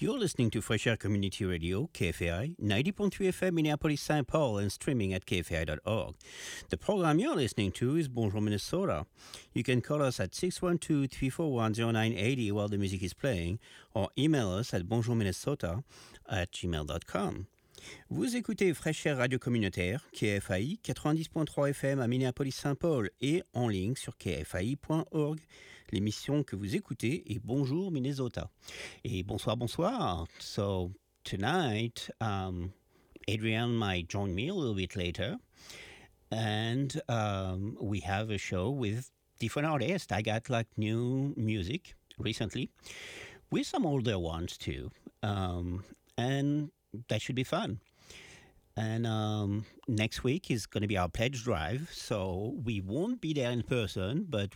You're listening to Fresh Air Community Radio, KFAI, 90.3 FM Minneapolis, St. Paul, and streaming at kfai.org. The program you're listening to is Bonjour Minnesota. You can call us at 612-341-0980 while the music is playing, or email us at bonjourminnesota@gmail.com. Vous écoutez Fresh Air Radio Communautaire, KFAI, 90.3 FM à Minneapolis-Saint-Paul et en ligne sur kfai.org. L'émission que vous écoutez est Bonjour Minnesota. Et bonsoir. So tonight, Adrian might join me a little bit later. And we have a show with different artists. I got like new music recently with some older ones too. And that should be fun. And next week is going to be our pledge drive, so we won't be there in person, but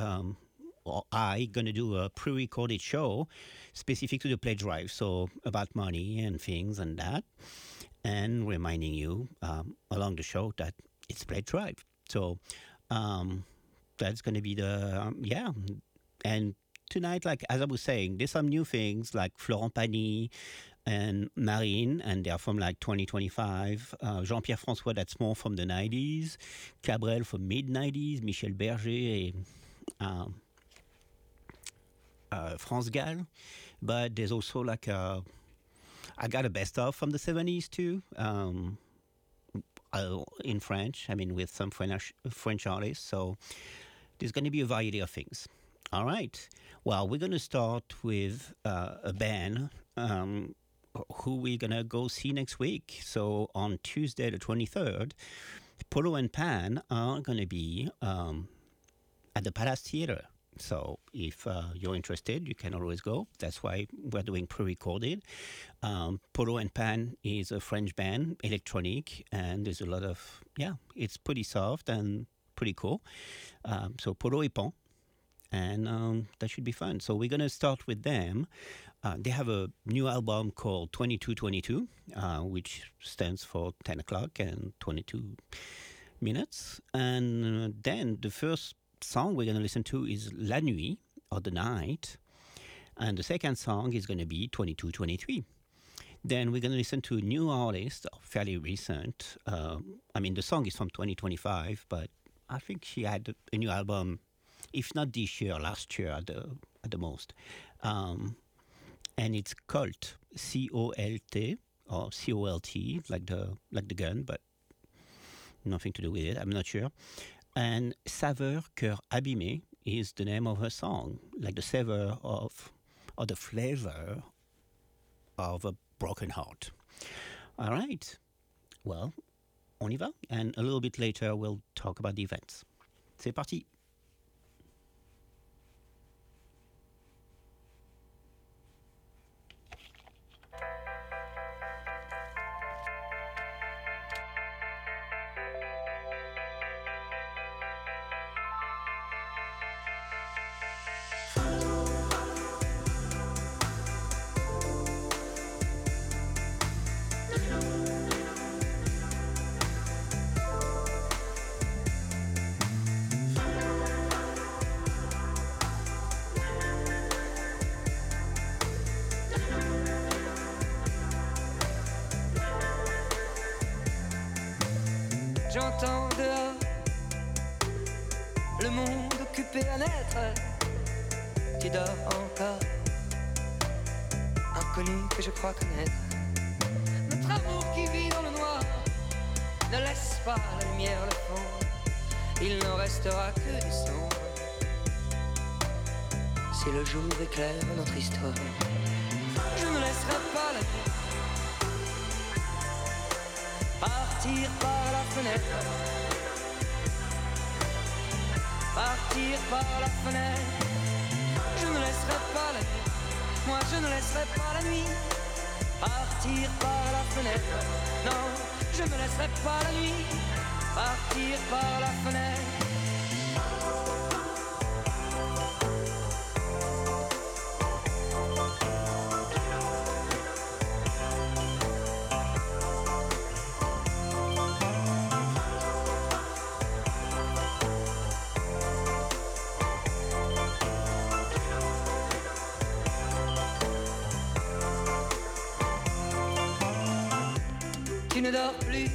I going to do a pre-recorded show specific to the pledge drive, so about money and things and that, and reminding you along the show that it's pledge drive. So that's going to be and tonight, like as I was saying, there's some new things like Florent Pagny and Marine, and they're from like 2025. Jean-Pierre François, that's more from the 90s. Cabrel from mid-90s. Michel Berger and France Gall. But there's also like I got a best-of from the 70s too, in French, with some French artists. So there's going to be a variety of things. All right. Well, we're going to start with a band who we're going to go see next week. So on Tuesday the 23rd, Polo and Pan are going to be at the Palace Theater. So if you're interested, you can always go. That's why we're doing pre-recorded. Polo and Pan is a French band, electronic, and there's a lot of, it's pretty soft and pretty cool. So Polo et Pan. And that should be fun. So we're going to start with them. They have a new album called 2222, which stands for 10 o'clock and 22 minutes. And then the first song we're going to listen to is La Nuit, or The Night. And the second song is going to be 2223. Then we're going to listen to a new artist, fairly recent. The song is from 2025, but I think she had a new album, if not this year, last year at the most. And it's Colt, C-O-L-T, or C-O-L-T, like the gun, but nothing to do with it, I'm not sure. And Saveur Cœur Abîmé is the name of her song, like the savor or the flavor of a broken heart. All right. Well, on y va. And a little bit later, we'll talk about the events. C'est parti. J'entends dehors le monde occupé à naître. Tu dors encore, inconnu que je crois connaître. Notre amour qui vit dans le noir ne laisse pas la lumière le fond. Il n'en restera que du sombre si le jour éclaire notre histoire. Je ne laisserai pas la nuit partir par la fenêtre, partir par la fenêtre. Je ne laisserai pas la nuit, moi je ne laisserai pas la nuit partir par la fenêtre. Non, je ne laisserai pas la nuit partir par la fenêtre. dors plus.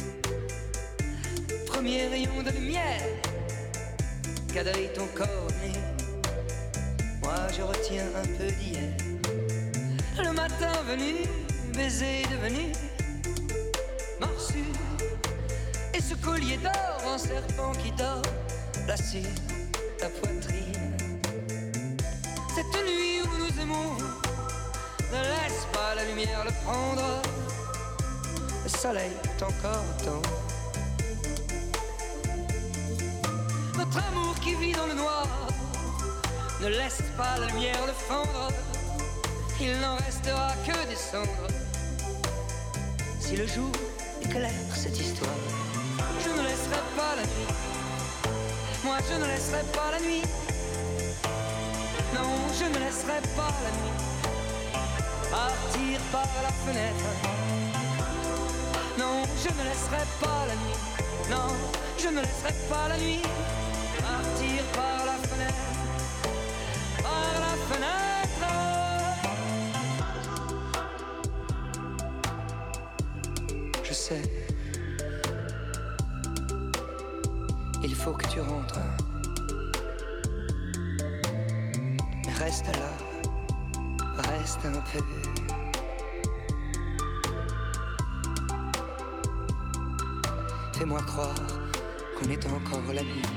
Premier rayon de lumière quadrille ton corps nu. Moi je retiens un peu d'hier. Le matin venu, baiser devenu morsure. Et ce collier d'or en serpent qui dort là sur ta poitrine. Cette nuit où nous aimons, ne laisse pas la lumière le prendre. Le soleil est encore temps. Notre amour qui vit dans le noir, ne laisse pas la lumière le fendre. Il n'en restera que des cendres. Si le jour éclaire cette histoire, je ne laisserai pas la nuit. Moi je ne laisserai pas la nuit. Non, je ne laisserai pas la nuit partir par la fenêtre. Non, je ne laisserai pas la nuit. Non, je ne laisserai pas la nuit partir par la fenêtre. Par la fenêtre. Je sais, il faut que tu rentres. Mais reste là, reste un peu. Fais-moi croire qu'on est encore la nuit.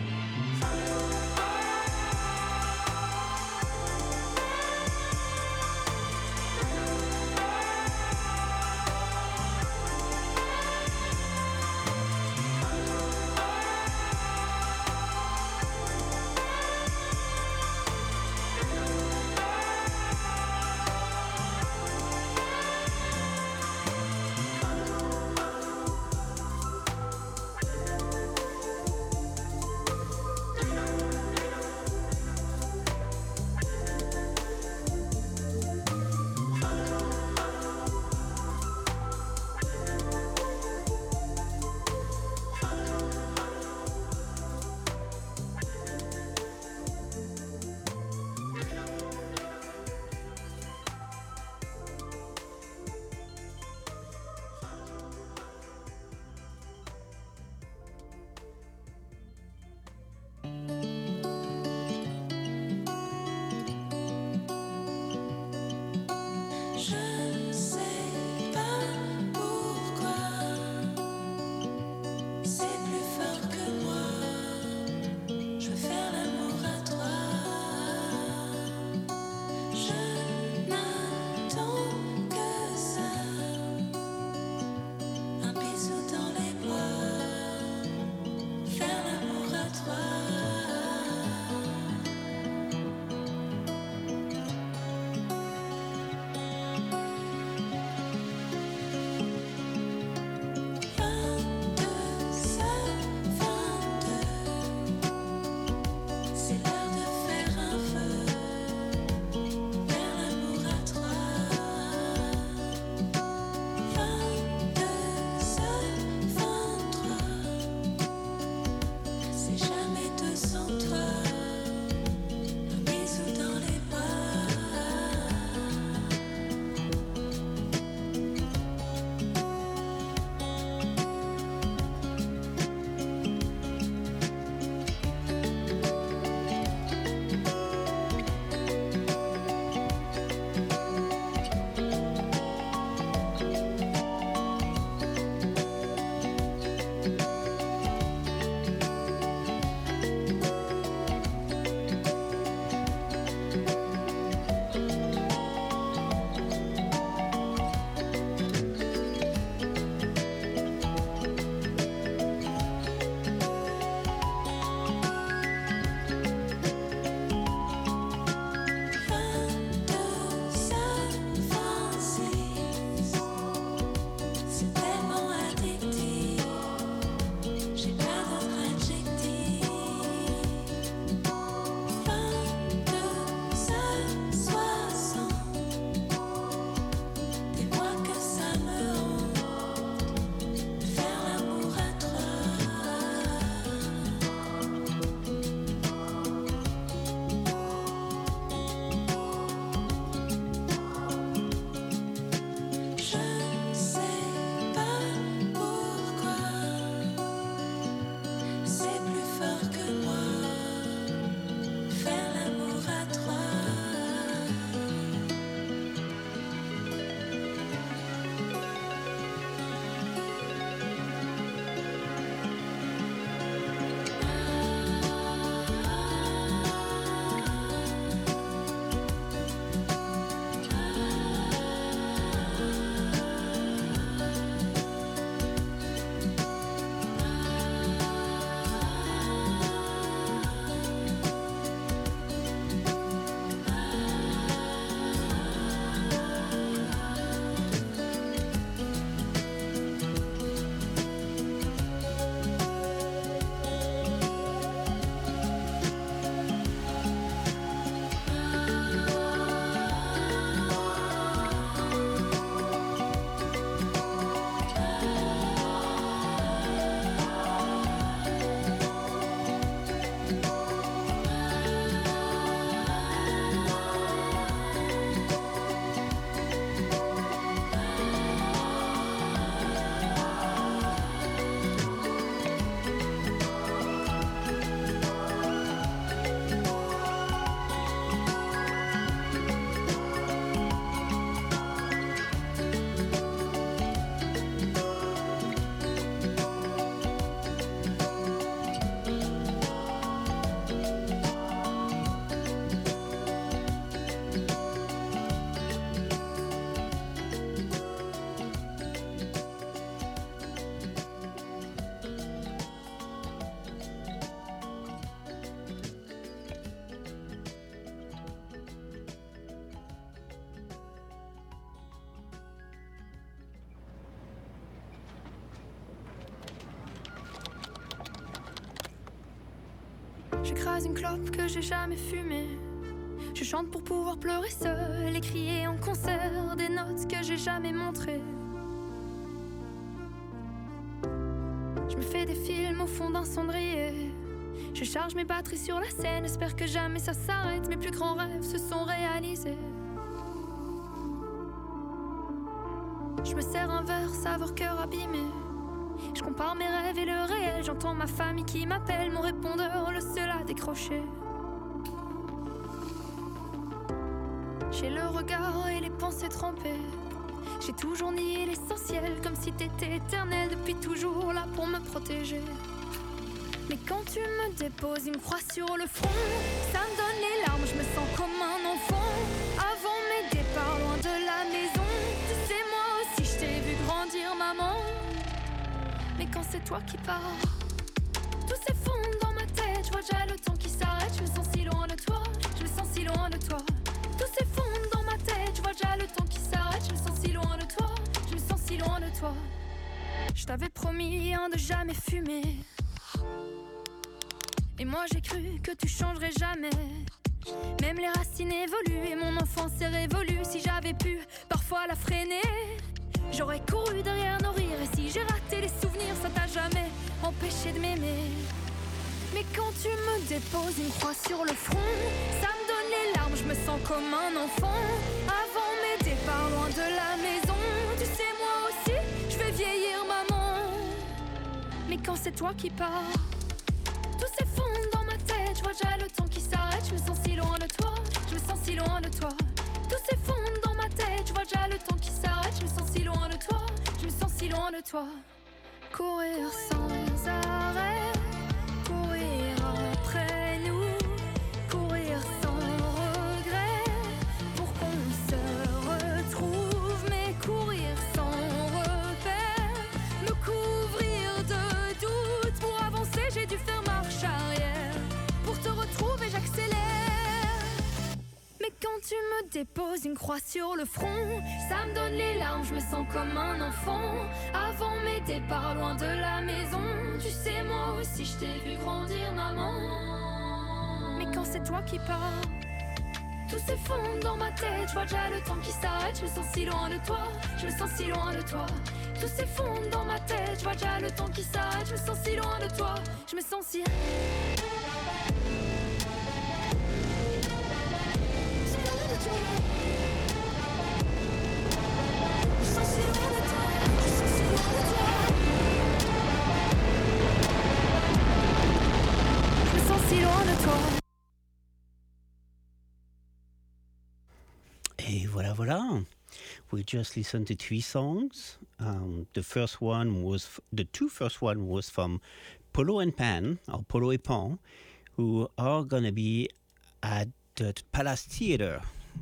J'écrase une clope que j'ai jamais fumée. Je chante pour pouvoir pleurer seule et crier en concert des notes que j'ai jamais montrées. Je me fais des films au fond d'un cendrier. Je charge mes batteries sur la scène, espère que jamais ça s'arrête. Mes plus grands rêves se sont réalisés. Je me sers un verre, saveur cœur abîmé. Je compare mes rêves et le réel. J'entends ma famille qui m'appelle, mon répondeur, le seul à décrocher. J'ai le regard et les pensées trempées. J'ai toujours nié l'essentiel, comme si t'étais éternel depuis toujours là pour me protéger. Mais quand tu me déposes une croix sur le front, ça me donne les larmes, je me sens comme un enfant. Avant mes départs, loin de la maison, tu sais moi aussi je t'ai vu grandir maman. Mais quand c'est toi qui pars, tout s'effondre dans ma tête. Je vois déjà le temps qui s'arrête, je me sens si loin de toi. Je me sens si loin de toi. Tout s'effondre dans ma tête, je vois déjà le temps qui s'arrête. Je me sens si loin de toi, je me sens si loin de toi. Je t'avais promis de jamais fumer. Et moi j'ai cru que tu changerais jamais. Même les racines évoluent et mon enfance est révolue. Si j'avais pu parfois la freiner, j'aurais couru derrière nos rires. Et si j'ai raté les souvenirs, ça t'a jamais empêché de m'aimer. Mais quand tu me déposes une croix sur le front, ça me donne les larmes, je me sens comme un enfant. Avant mes départs, loin de la maison, tu sais moi aussi, je vais vieillir maman. Mais quand c'est toi qui pars, tout s'effondre dans ma tête, je vois déjà le temps qui s'arrête. Je me sens si loin de toi, je me sens si loin de toi. Tout s'effondre dans ma tête, je vois déjà le temps qui s'arrête. Je me sens si loin de toi, je me sens si loin de toi. Courir sans arrêt, courir après nous, courir sans regret, pour qu'on se retrouve. Mais courir sans repère, me couvrir de doutes. Pour avancer j'ai dû faire marche arrière, pour te retrouver j'accélère. Mais quand tu me déposes une croix sur le front, ça me donne les larmes, je me sens comme un enfant. Avant mes départs, loin de la maison, tu sais moi aussi je t'ai vu grandir maman. Mais quand c'est toi qui pars, tout s'effondre dans ma tête, je vois déjà le temps qui s'arrête. Je me sens si loin de toi, je me sens si loin de toi. Tout s'effondre dans ma tête, je vois déjà le temps qui s'arrête. Je me sens si loin de toi, je me sens si... Et voilà, voilà. We just listened to 3 songs. The two first one was from Polo and Pan, or Polo et Pan, who are gonna be at the Palace Theatre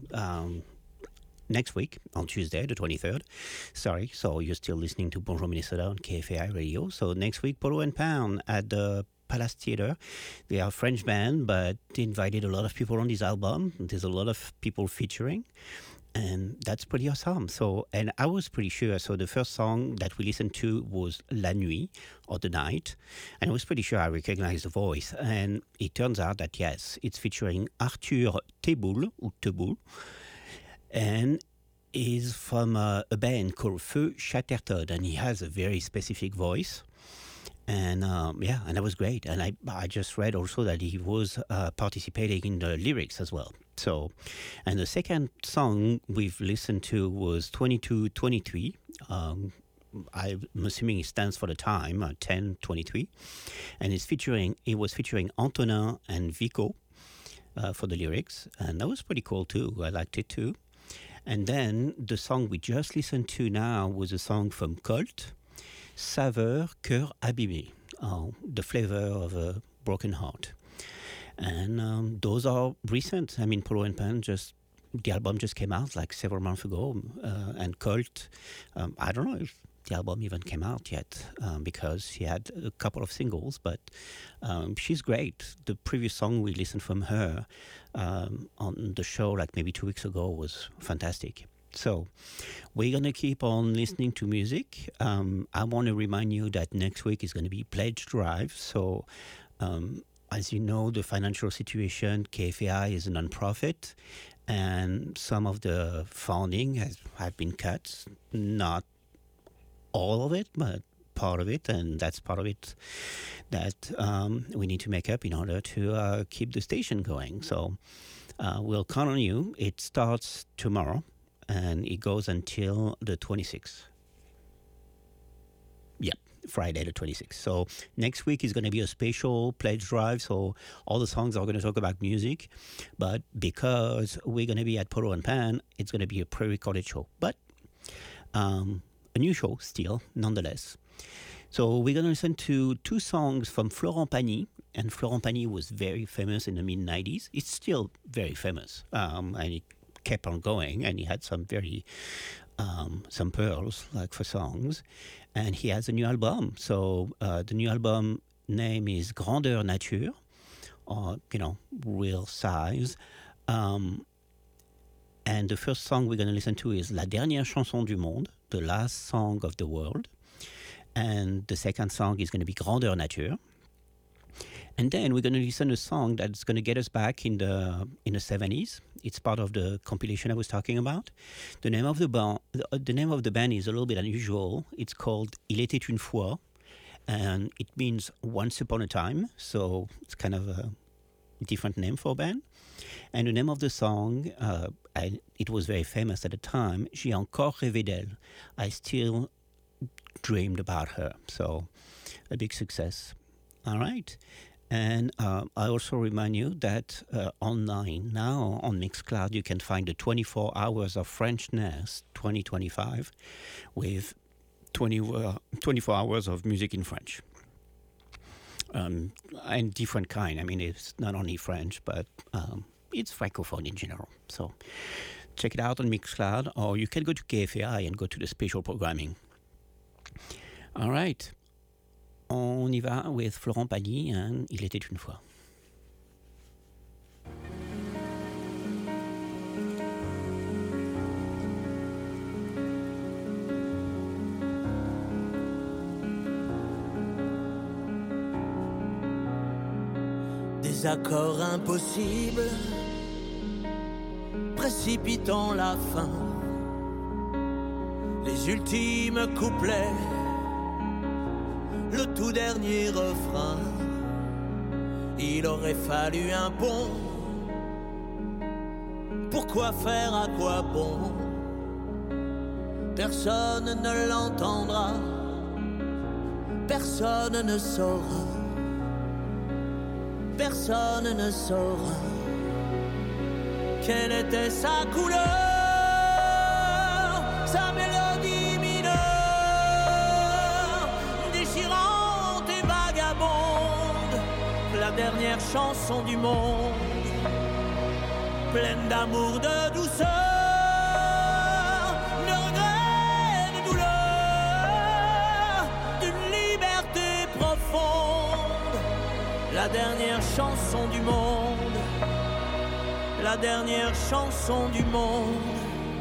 next week on Tuesday, the 23rd. Sorry, so you're still listening to Bonjour Minnesota on KFAI Radio. So next week, Polo and Pan at the Palace Theatre. They are a French band, but they invited a lot of people on this album. There's a lot of people featuring, and that's pretty awesome. So, and I was pretty sure. So the first song that we listened to was La Nuit, or The Night, and I was pretty sure I recognized the voice. And it turns out that yes, it's featuring Arthur Teboul, or Teboul, and is from a band called Feu Chatterton, and he has a very specific voice. And and that was great. And I just read also that he was participating in the lyrics as well. So, and the second song we've listened to was 2223. I'm assuming it stands for the time, 1023. And it was featuring Antonin and Vico for the lyrics. And that was pretty cool too. I liked it too. And then the song we just listened to now was a song from Colt, Saveur, Cœur Abîmé, the flavor of a broken heart. And those are recent. I mean, Polo and Pan, the album just came out like several months ago. And Colt, I don't know if the album even came out yet because she had a couple of singles, but she's great. The previous song we listened from her on the show like maybe 2 weeks ago was fantastic. So we're going to keep on listening to music. I want to remind you that next week is going to be Pledge Drive. So as you know, the financial situation, KFAI is a non-profit, and some of the funding have been cut. Not all of it, but part of it, and that's part of it that we need to make up in order to keep the station going. So we'll count on you. It starts tomorrow, and it goes until the 26th. Yep, Friday the 26th. So next week is going to be a special pledge drive. So all the songs are going to talk about music. But because we're going to be at Polo and Pan, it's going to be a pre-recorded show. But a new show still, nonetheless. So we're going to listen to two songs from Florent Pagny. And Florent Pagny was very famous in the mid-90s. It's still very famous. And it kept on going. And he had some some pearls, like for songs. And he has a new album. So the new album name is Grandeur Nature, or, real size. And the first song we're going to listen to is La Dernière Chanson du Monde, the last song of the world. And the second song is going to be Grandeur Nature. And then we're going to listen to a song that's going to get us back in the 70s. It's part of the compilation I was talking about. The name of the band is a little bit unusual. It's called Il était une fois, and it means once upon a time. So it's kind of a different name for a band. And the name of the song, it was very famous at the time. J'ai encore rêvé d'elle. I still dreamed about her. So a big success. All right. And I also remind you that online now on Mixcloud, you can find the 24 Hours of Frenchness 2025 with 24 hours of music in French. And different kind. I mean, it's not only French, but it's Francophone in general. So check it out on Mixcloud, or you can go to KFAI and go to the special programming. All right. On y va with Florent Pagny and Il était une fois. Des accords impossibles, précipitant la fin, les ultimes couplets, le tout dernier refrain. Il aurait fallu un pont. Pourquoi faire, à quoi bon? Personne ne l'entendra, personne ne saura, personne ne saura quelle était sa couleur, sa mélodie mineure, déchirante et vagabonde, la dernière chanson du monde, pleine d'amour, de douceur, de regrets, de douleur, d'une liberté profonde, la dernière chanson du monde, la dernière chanson du monde.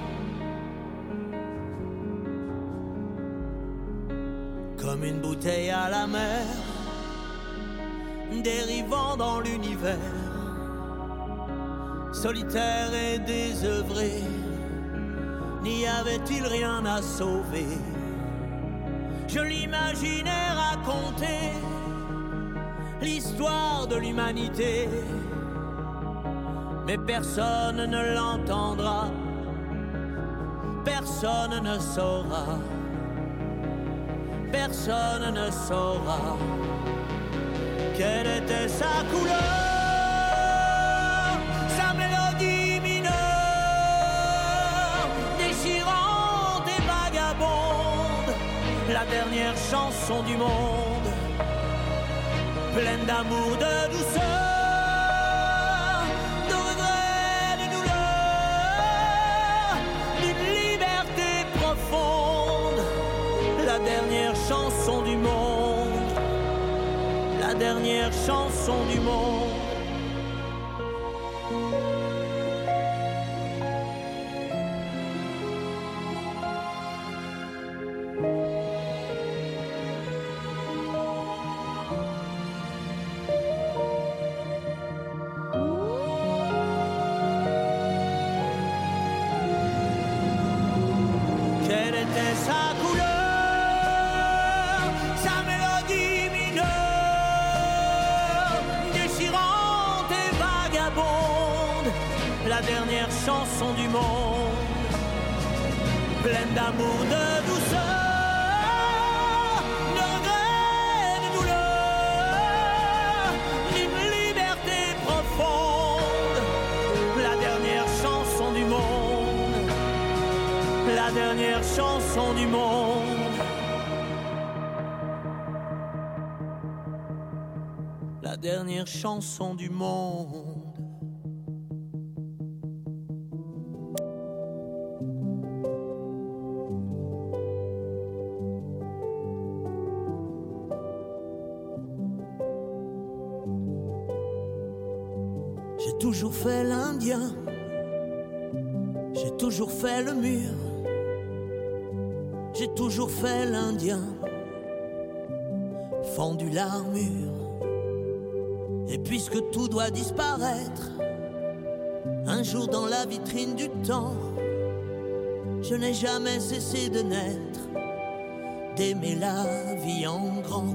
Comme une bouteille à la mer, dérivant dans l'univers, solitaire et désœuvré, n'y avait-il rien à sauver? Je l'imaginais raconter l'histoire de l'humanité, mais personne ne l'entendra, personne ne saura, personne ne saura quelle était sa couleur, sa mélodie mineure, déchirante et vagabonde, la dernière chanson du monde, pleine d'amour, de douceur, de regrets, de douleur, d'une liberté profonde, la dernière chanson du monde, la dernière chanson du monde. sa couleur, sa mélodie mineure, déchirante et vagabonde, la dernière chanson du monde, pleine d'amour, de douceur. La dernière chanson du monde. La dernière chanson du monde. J'ai toujours fait l'Indien. J'ai toujours fait le mur. J'ai toujours fait l'Indien, fendu l'armure. Et puisque tout doit disparaître, un jour dans la vitrine du temps, je n'ai jamais cessé de naître, d'aimer la vie en grand.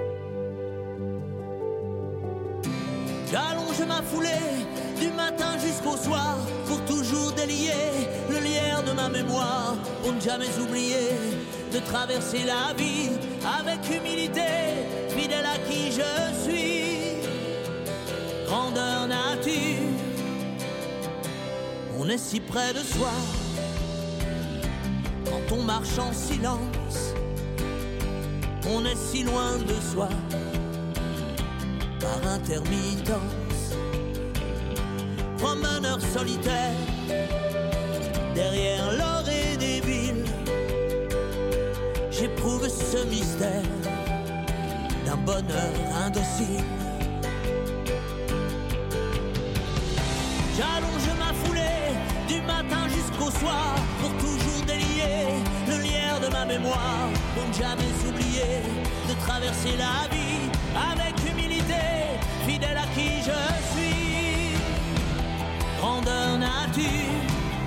J'allonge ma foulée du matin jusqu'au soir pour toujours délier le lierre de ma mémoire, pour ne jamais oublier de traverser la vie avec humilité, fidèle à qui je suis. Grandeur nature, on est si près de soi quand on marche en silence, on est si loin de soi par intermittence. Promeneur solitaire derrière l'orée des villes, j'éprouve ce mystère d'un bonheur indocile. J'allonge ma foulée du matin jusqu'au soir pour toujours délier le lierre de ma mémoire, pour ne jamais oublier de traverser la vie avec humilité, fidèle à qui je suis. Grandeur nature,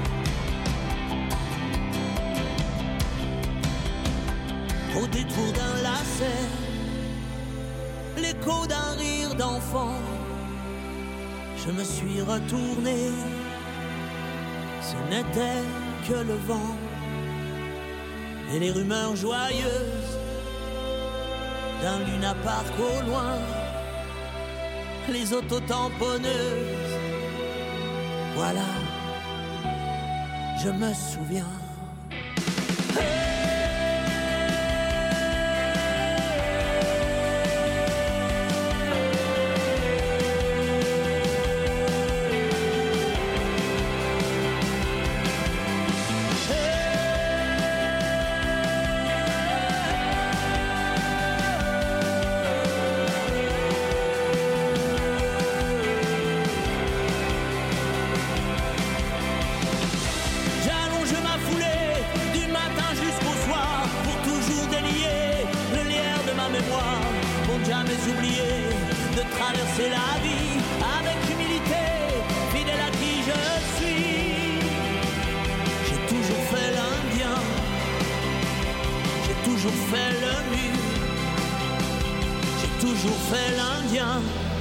au détour d'un lacet, l'écho d'un rire d'enfant, je me suis retourné, ce n'était que le vent et les rumeurs joyeuses d'un Luna Park au loin, les autotamponneuses. Voilà, je me souviens. Traverser la vie avec humilité, fidèle à qui je suis. J'ai toujours fait l'Indien, j'ai toujours fait le mur, j'ai toujours fait l'Indien.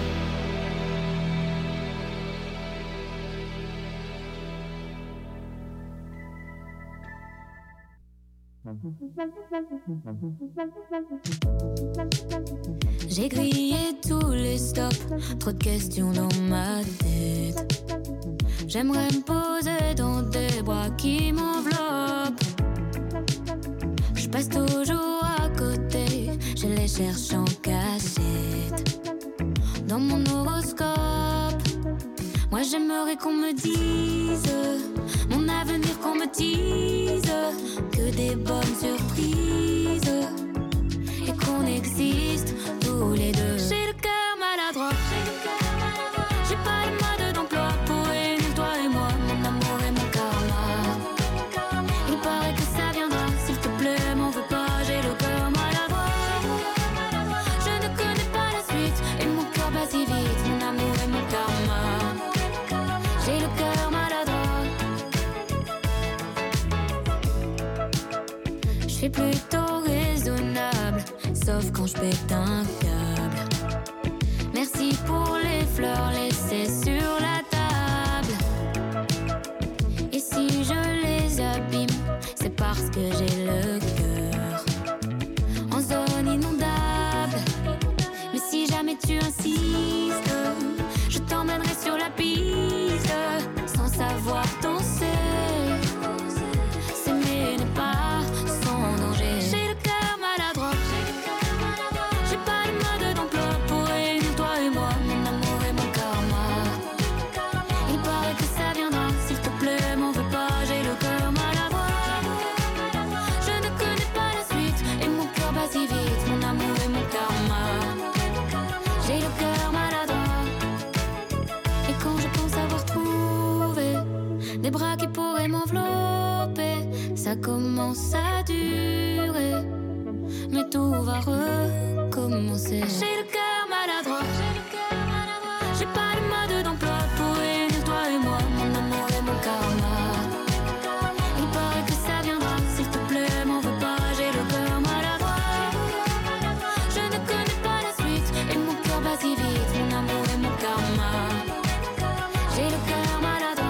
J'ai grillé tous les stops, trop de questions dans ma tête. J'aimerais me poser dans des bras qui m'enveloppent. Je passe toujours à côté, je les cherche en cachette. Dans mon horoscope, moi j'aimerais qu'on me dise mon avenir, qu'on me dise que des bonnes surprises et qu'on existe tous les deux. J'ai le cœur maladroit, j'ai pas le mode d'emploi pour aimer toi et moi, mon amour et mon karma. Il paraît que ça viendra, s'il te plaît, m'en veux pas, j'ai le cœur maladroit. Je ne connais pas la suite et mon cœur bat si vite, mon amour et mon karma. J'ai le cœur maladroit. Je suis plutôt raisonnable, sauf quand je pète un câble. Merci pour les fleurs laissées sur la table. Et si je les abîme, c'est parce que j'ai le cœur en zone inondable. Mais si jamais tu insistes, je t'emmènerai sur la piste sans savoir danser. S'aimer n'est pas sans danger. J'ai le cœur maladroit. J'ai pas de mode d'emploi pour réunir toi et moi, mon amour et mon karma. Il paraît que ça viendra, s'il te plaît, m'en veux pas. J'ai le cœur maladroit. Je ne connais pas la suite et mon cœur bat si vite, mon amour et mon karma. J'ai le cœur maladroit. Et quand je pense avoir trouvé des bras qui pourraient m'envelopper, ça commence à durer, mais tout va recommencer. J'ai le cœur maladroit. J'ai pas de mode d'emploi pour réunir toi et moi, mon amour et mon karma. Il paraît que ça viendra, s'il te plaît, m'en veux pas. J'ai le cœur maladroit. Je ne connais pas la suite et mon cœur bat si vite, mon amour et mon karma. J'ai le cœur maladroit.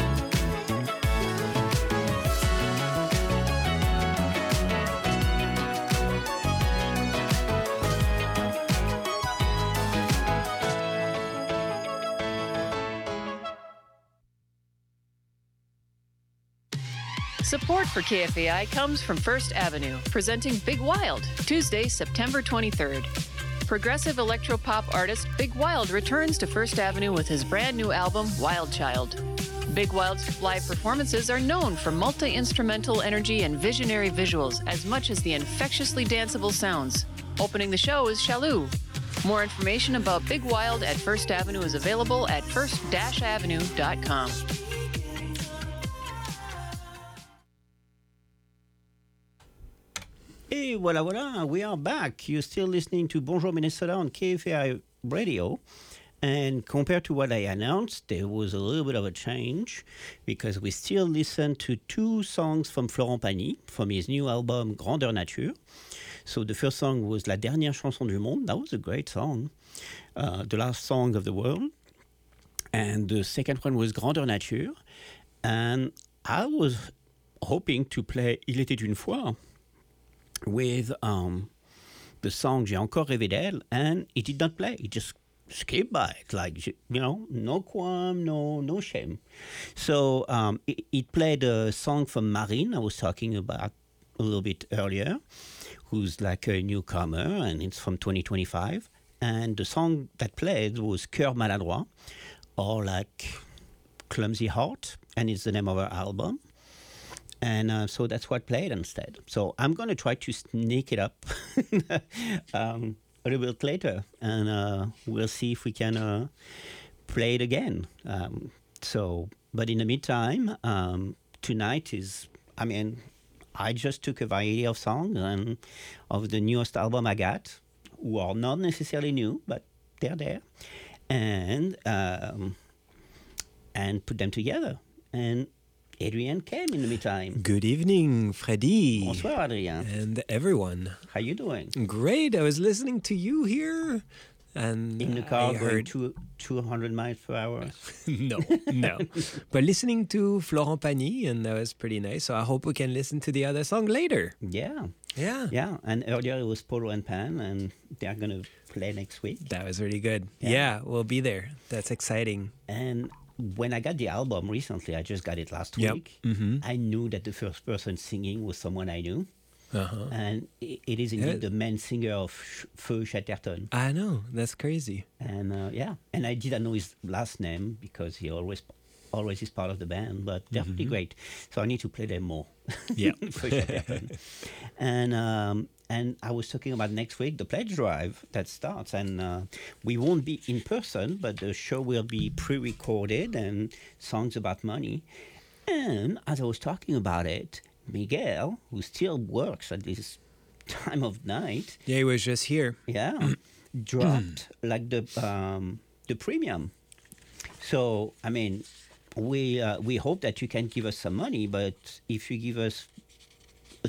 Support for KFAI comes from First Avenue, presenting Big Wild, Tuesday, September 23rd. Progressive electropop artist Big Wild returns to First Avenue with his brand new album, Wild Child. Big Wild's live performances are known for multi-instrumental energy and visionary visuals as much as the infectiously danceable sounds. Opening the show is Shalou. More information about Big Wild at First Avenue is available at first-avenue.com. Et voilà, we are back. You're still listening to Bonjour Minnesota on KFAI Radio. And compared to what I announced, there was a little bit of a change because we still listen to two songs from Florent Pagny from his new album Grandeur Nature. So the first song was La Dernière Chanson du Monde. That was a great song. The last song of the world. And the second one was Grandeur Nature. And I was hoping to play Il était une fois with the song J'ai encore rêvé d'elle, and it did not play. It just skipped by it, like, you know, no qualm, no shame. So it played a song from Marine I was talking about a little bit earlier, who's like a newcomer, and it's from 2025. And the song that played was Cœur Maladroit, or like Clumsy Heart, and it's the name of her album. And so that's what played instead. So I'm going to try to sneak it up a little bit later, and we'll see if we can play it again. But in the meantime, tonight is, I just took a variety of songs and of the newest album I got, who are not necessarily new, but they're there, and put them together. And Adrian came in the meantime. Good evening, Freddy. Bonsoir, Adrien. And everyone. How you doing? Great. I was listening to you here. And in the car, I heard 200 miles per hour. No. But listening to Florent Pagny, and that was pretty nice. So I hope we can listen to the other song later. Yeah. Yeah. And earlier it was Polo and Pan, and they're going to play next week. That was really good. Yeah, we'll be there. That's exciting. And when I got the album recently, I just got it last week, I knew that the first person singing was someone I knew. And it is indeed the main singer of Feu Chatterton. I know, that's crazy. And and I didn't know his last name because he always is part of the band, but they're pretty great. So I need to play them more. Yeah. Feu Chatterton. And I was talking about next week, the pledge drive that starts. And we won't be in person, but the show will be pre-recorded and songs about money. And as I was talking about it, Miguel, who still works at this time of night. Yeah, he was just here. Yeah. Dropped like the premium. So, we hope that you can give us some money, but if you give us a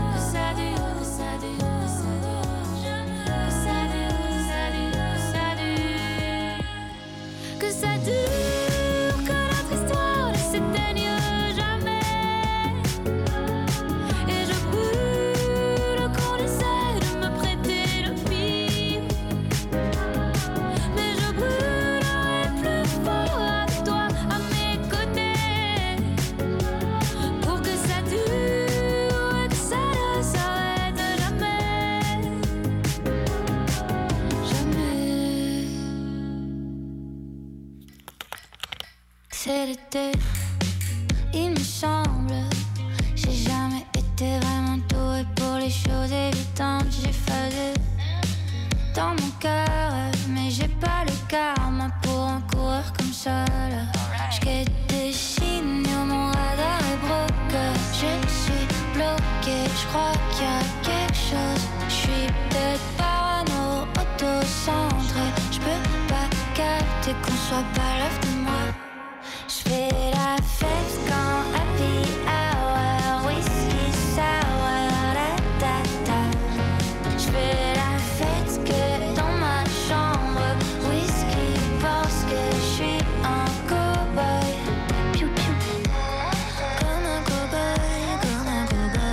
Pour que ça dure. c'est l'été, il me semble. J'ai jamais été vraiment douée pour les choses évidentes. J'ai phasé dans mon cœur, mais j'ai pas le karma pour en courir comme ça. J'guette des signaux, mon radar est broke. Je suis bloqué, j'crois qu'il y a quelque chose. J'suis peut-être parano, auto-centré. J'peux pas capter qu'on soit pas l'œuf de moi. J'fais la fête quand happy hour, whisky sour, da da da. J'fais la fête que dans ma chambre, whisky parce que j'suis un cow-boy. Piou piou, comme un cow-boy, comme un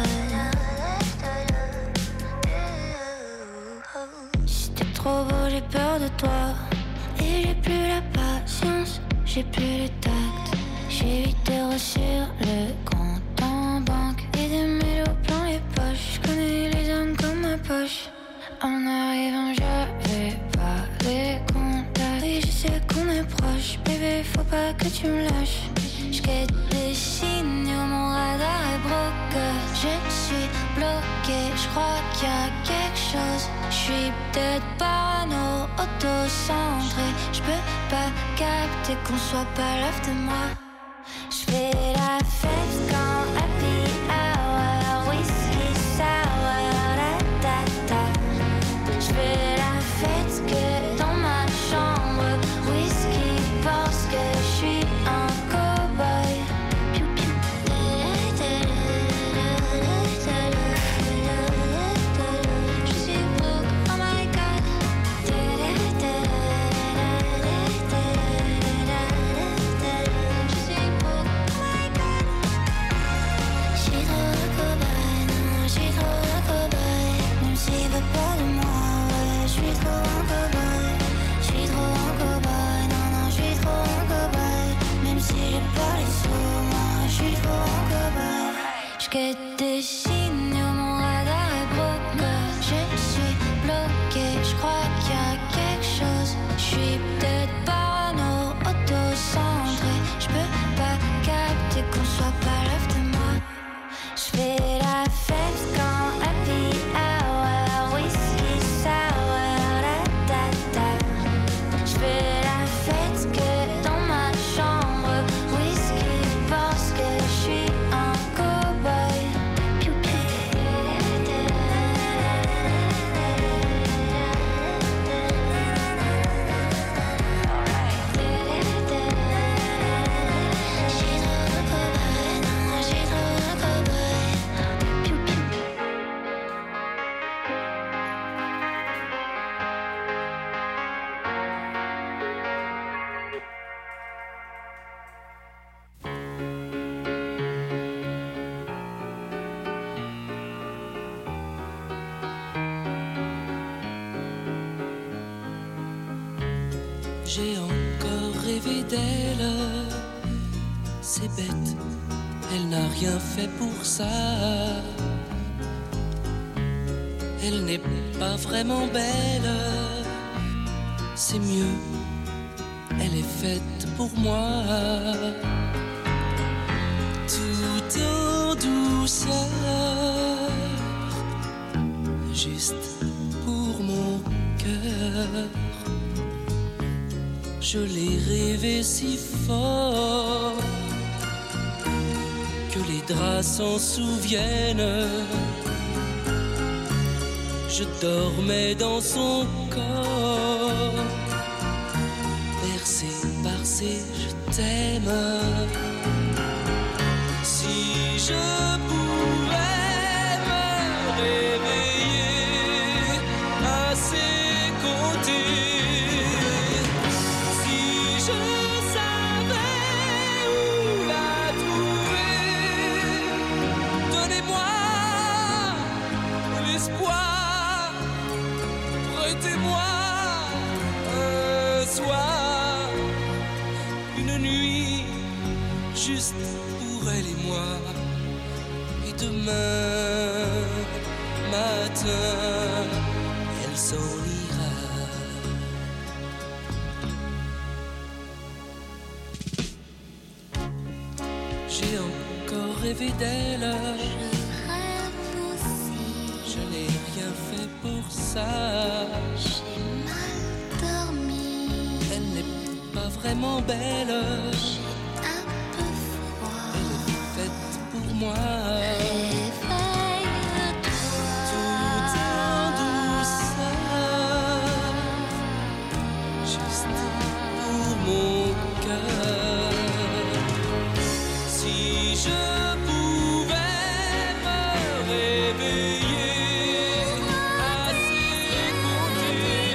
cow-boy. C'était trop beau, j'ai peur de toi. Et j'ai plus la patience, j'ai plus le tact. J'ai 8 euros sur le compte en banque et des mélos plein les poches. J'connais les hommes comme ma poche. En arrivant, j'avais pas les contacts. Et je sais qu'on est proche, bébé, faut pas que tu me lâches. J'guette des signaux, mon radar est broke. Je suis bloqué, j'crois qu'il y a quelque chose. J'suis peut-être parano, auto-centré. J'peux pas capter qu'on soit pas l'œuf de moi. J'fais la fête quand happy hour, whisky sour, da da da. J'fais la fête que dans ma chambre, whisky parce que j'suis un cow-boy. Piou piou. J'suis broke, oh my god. J'suis broke, oh my god. J'suis trop un cow-boy, non, j'suis trop un cow-boy. Même s'il veut pas de moi, ouais, j'suis trop un cow-boy. J'suis trop un cow-boy, non, non, j'suis trop un cow-boy. Même si j'ai pas les sous, moi, j'suis trop un cow-boy. J'guette des signaux, mon radar est broke. Je suis bloqué, j'crois qu'il y a quelque chose. J'suis peut-être parano, auto-centré. J'peux pas capter qu'on soit pas l'œuf de moi. J'fais la fête quand happy hour, whisky sour, da da da. J'fais la fête que dans ma chambre, whisky parce que j'suis un cow-boy. Piou piou. J'suis trop un cow-boy, non, j'suis trop un cow-boy. Piou piou. J'ai encore rêvé d'elle, c'est bête, elle n'a rien fait pour ça. Elle n'est pas vraiment belle, c'est mieux, elle est faite pour moi. Tout en douceur, juste pour mon cœur. Je l'ai rêvé si fort que les draps s'en souviennent. Je dormais dans son corps, bercé par ses je t'aime. Si je pouvais me réveiller à ses côtés, si je savais où la trouver, donnez-moi l'espoir, prêtez-moi un soir, une nuit juste pour elle et moi. Et demain matin, elle s'en ira. J'ai encore rêvé d'elle. Je rêve aussi. Je n'ai rien fait pour ça. J'ai mal dormi. Elle n'est pas vraiment belle. J'ai un peu froid. Elle est faite pour moi. Réveille-toi. Tout en douceur, juste pour mon cœur. Si je pouvais me réveiller à ses côtés,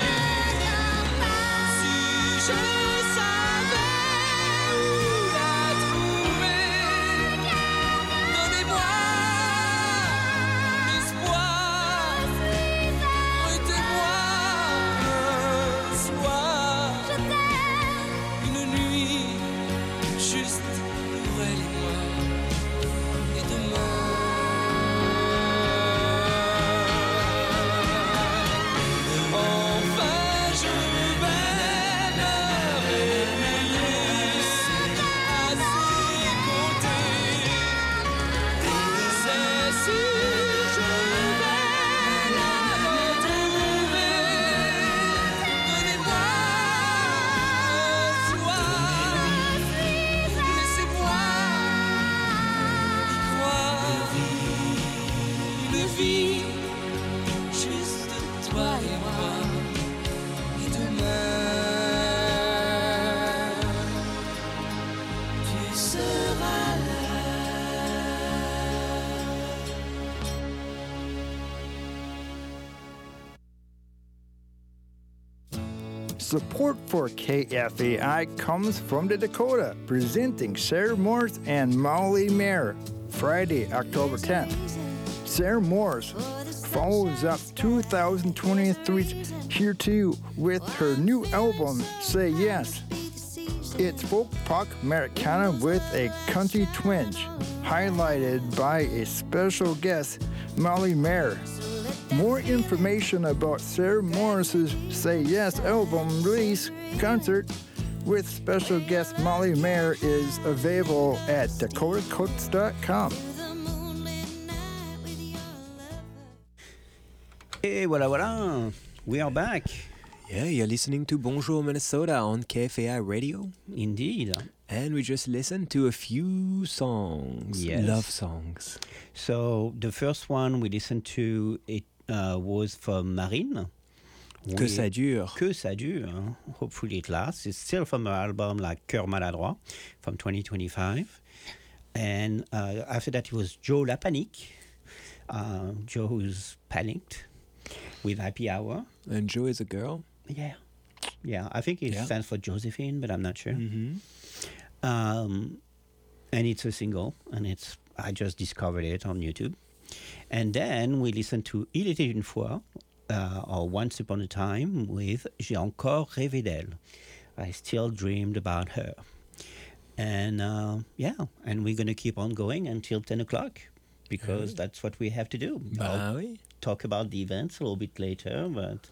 si je savais où la trouver, donnez-moi l'espoir, prêtez-moi un soir, une nuit juste pour elle et moi, et demain. Enfin je vais me réveiller à ses côtés. C'est sûr, je vais la retrouver. Donnez-moi un soir, laissez-moi y croire. Une vie, juste toi et moi. Et demain, tu seras Support for KFAI comes from the Dakota, presenting Sarah Morse and Molly Mayer, Friday, October 10th. Sarah Morse follows up 2023's Here Too with her new album, Say Yes. It's folk pop Americana with a country twinge, highlighted by a special guest, Molly Mayer. More information about Sarah Morris's Say Yes album release concert with special guest Molly Mayer is available at dakotacoats.com. Et voilà, we are back. Yeah, you're listening to Bonjour Minnesota on KFAI Radio. Indeed. And we just listened to a few songs, Yes. love songs. So the first one we listened to, it was from Marine. Que ça dure. Que ça dure. Hopefully it lasts. It's still from her album like Cœur Maladroit from 2025. And after that it was Joe La Panique. Joe who's panicked with Happy Hour. And Joe is a girl. Yeah, I think it stands for Josephine, but I'm not sure. Mm-hmm. And it's a single, and I just discovered it on YouTube. And then we listened to Il était une fois, or Once Upon a Time, with J'ai encore rêvé d'elle. I still dreamed about her. And and we're going to keep on going until 10 o'clock, because that's what we have to do. I'll oui. talk about the events a little bit later, but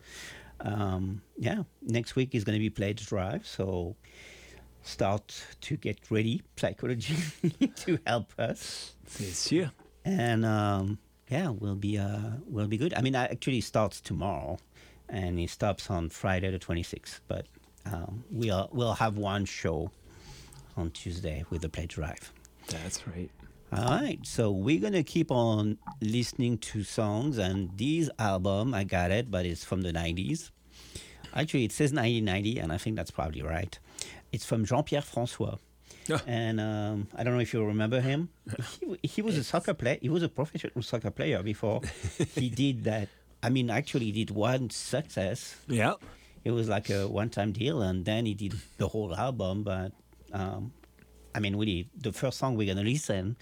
next week is going to be Pledge Drive, so start to get ready psychologically to help us. C'est sûr. And we'll be good. I mean, it actually starts tomorrow, and it stops on Friday the 26th. But we'll have one show on Tuesday with the Pledge Drive. That's right. All right, so we're going to keep on listening to songs, and this album, I got it, but it's from the 90s. Actually, it says 1990, and I think that's probably right. It's from Jean-Pierre François. And I don't know if you remember him. He was a soccer player. He was a professional soccer player before he did that. I mean, actually, he did one success. Yeah. It was like a one-time deal, and then he did the whole album, but... I mean, really, the first song we're going to listen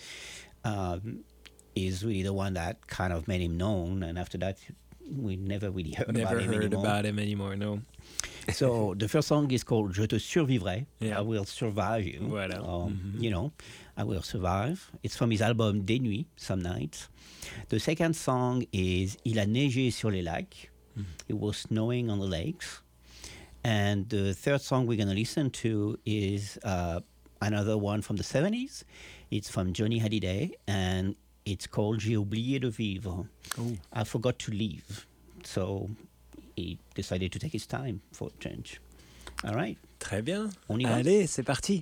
is really the one that kind of made him known. And after that, we never really heard about him anymore. No. So the first song is called Je te survivrai. Yeah. I will survive you. Voilà. You know, I will survive. It's from his album Des Nuits, Some Nights. The second song is Il a neigé sur les lacs. It was snowing on the lakes. And the third song we're going to listen to is another one from the 70s. It's from Johnny Hallyday, and it's called J'ai oublié de vivre. Oh. I forgot to leave. So he decided to take his time for a change. All right. Très bien. On y va? Allez, c'est parti.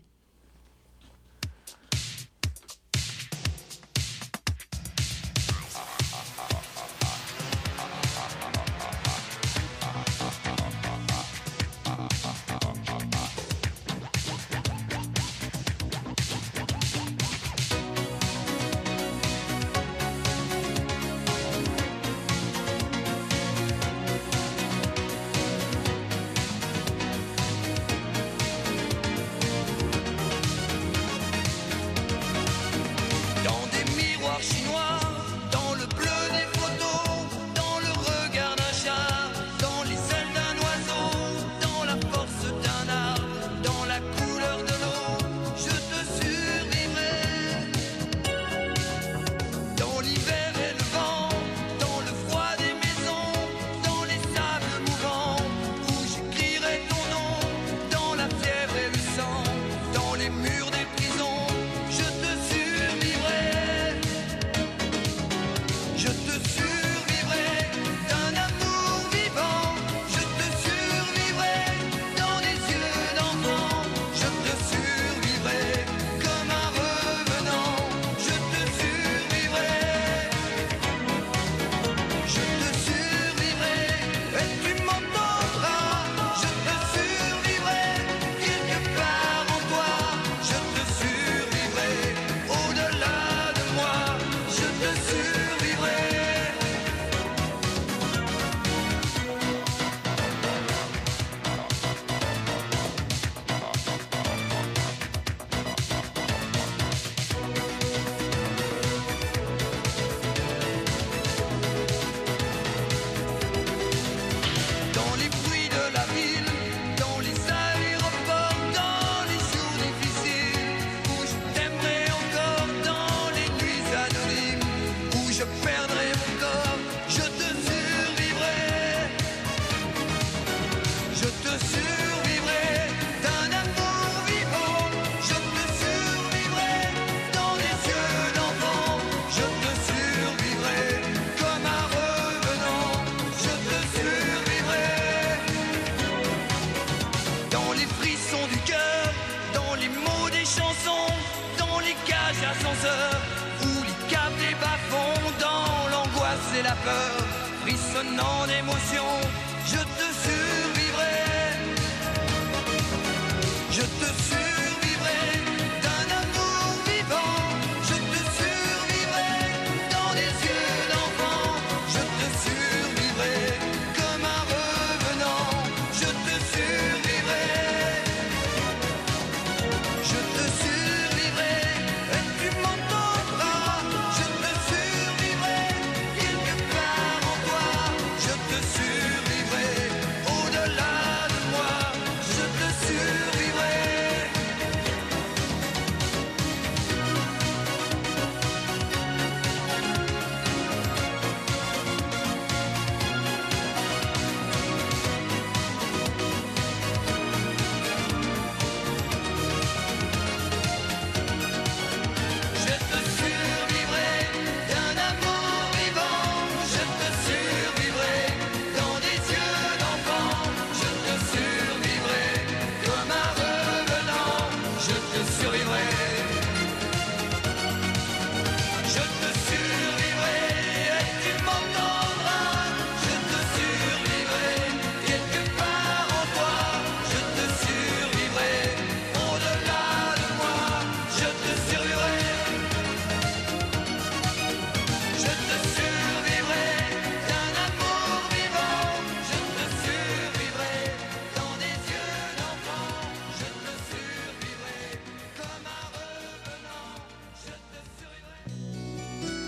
Frissonnant d'émotion, je te survivrai. Je te survivrai d'un amour vivant. Je te survivrai dans des yeux d'enfant. Je te survivrai comme un revenant. Je te survivrai. Je te survivrai et tu m'entendras. Je te survivrai quelque part en toi. Je te survivrai au-delà de moi. Je te survivrai. Je te survivrai d'un amour vivant. Je te survivrai dans des yeux d'enfant. Je te survivrai comme un revenant. Je te survivrai. Je te survivrai et tu m'entendras. Je te survivrai quelque part en toi. Je te survivrai au-delà de moi. Je te survivrai. Je te survivrai d'un amour vivant. Je te survivrai dans des yeux d'enfant. Je te survivrai comme un revenant. Je te survivrai.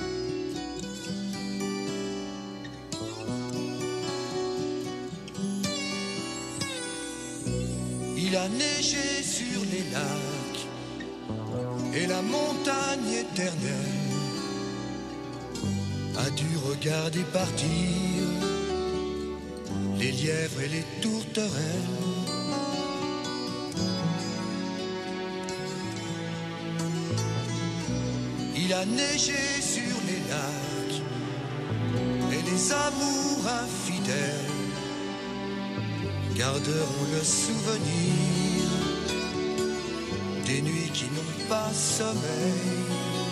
Il a neigé sur les lacs et la montagne éternelle a dû regarder partir les lièvres et les tourterelles. Il a neigé sur les lacs et les amours infidèles garderont le souvenir des nuits qui n'ont pas sommeil.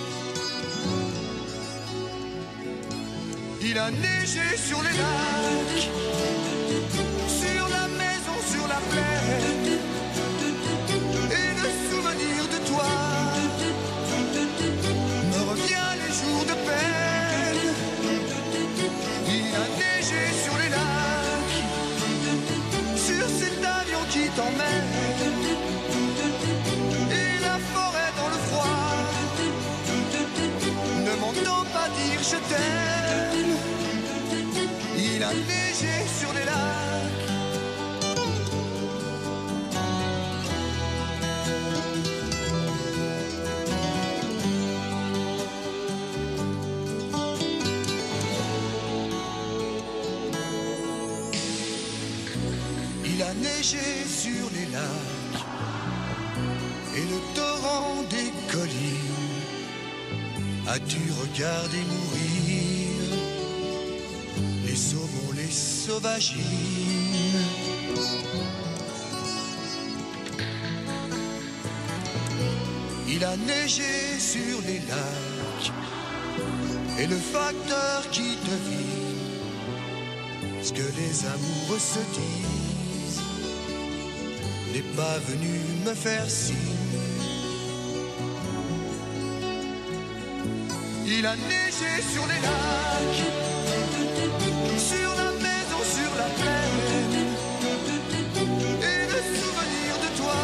Il a neigé sur les lacs, sur la maison, sur la plaine, et le souvenir de toi me revient les jours de peine. Il a neigé sur les lacs, sur cet avion qui t'emmène, et la forêt dans le froid, ne m'entends pas dire je t'aime. Il a neigé sur les lacs. Il a neigé sur les lacs et le torrent des collines a-tu regardé mourir les saumons, les sauvagines. Il a neigé sur les lacs et le facteur qui devine ce que les amoureux se disent n'est pas venu me faire signe. Il a neigé sur les lacs, sur la maison, sur la plaine, et le souvenir de toi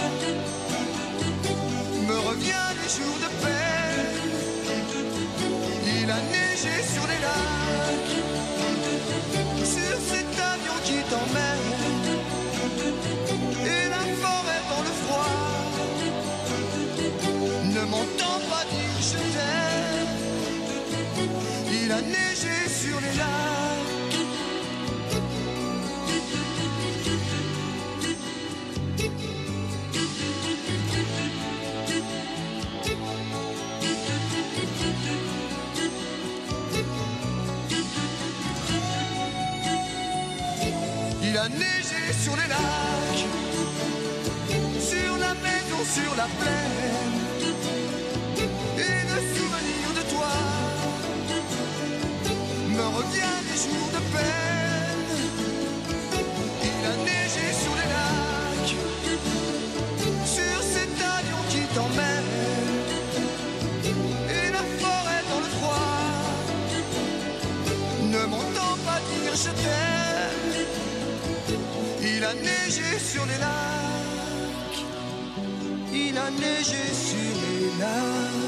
me revient les jours de peine. Il a neigé sur les lacs, sur cet avion qui t'emmène, et la forêt dans le froid ne m'entend pas dire je t'aime. Il a neigé sur les lacs. Il a neigé sur les lacs, sur la maison, sur la plaine, et le souvenir de toi me revient les jours de peine. Il a neigé sur les lacs, sur cet avion qui t'emmène, et la forêt dans le froid ne m'entend pas dire je t'aime. Il a neigé sur les lacs, il a neigé sur les lacs.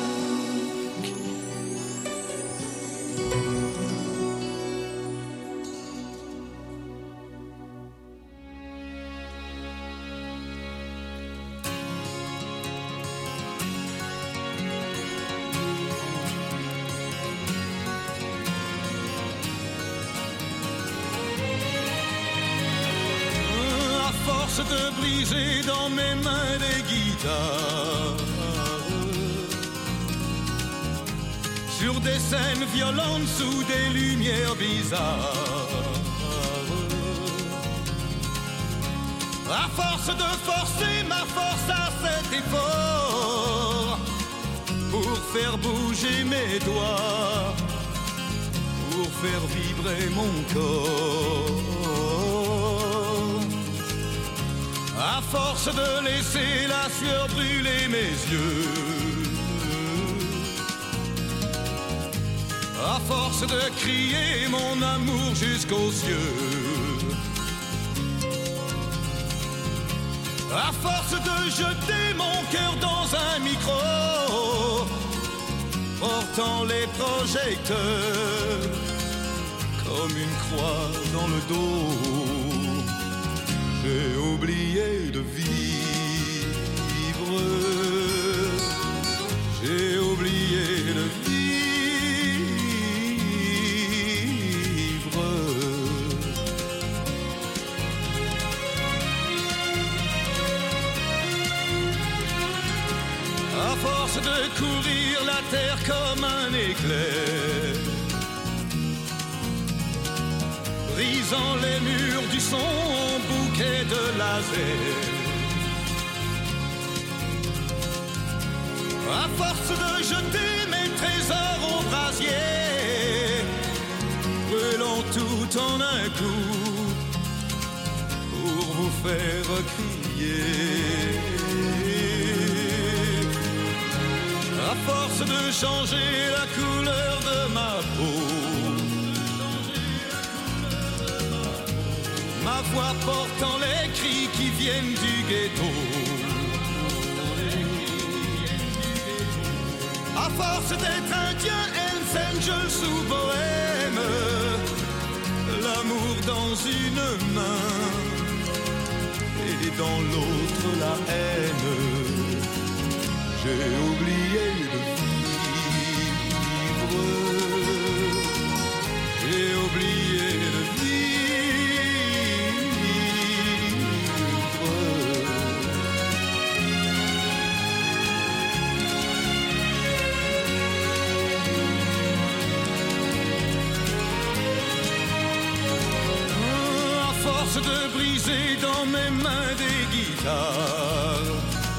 De briser dans mes mains des guitares sur des scènes violentes sous des lumières bizarres. À force de forcer ma force à cet effort pour faire bouger mes doigts, pour faire vibrer mon corps. À force de laisser la sueur brûler mes yeux, à force de crier mon amour jusqu'aux cieux, à force de jeter mon cœur dans un micro, portant les projecteurs comme une croix dans le dos, j'ai oublié de vivre, j'ai oublié de vivre. À force de courir la terre comme un éclair, brisant les murs du son en bouquet de laser. À force de jeter mes trésors au brasier, brûlant tout en un coup pour vous faire crier. À force de changer la couleur de ma peau, ma voix portant les cris qui viennent du ghetto. À force d'être indien, Hells Angels ou bohème, l'amour dans une main et dans l'autre la haine, j'ai oublié de vivre, j'ai oublié de vivre. De briser dans mes mains des guitares,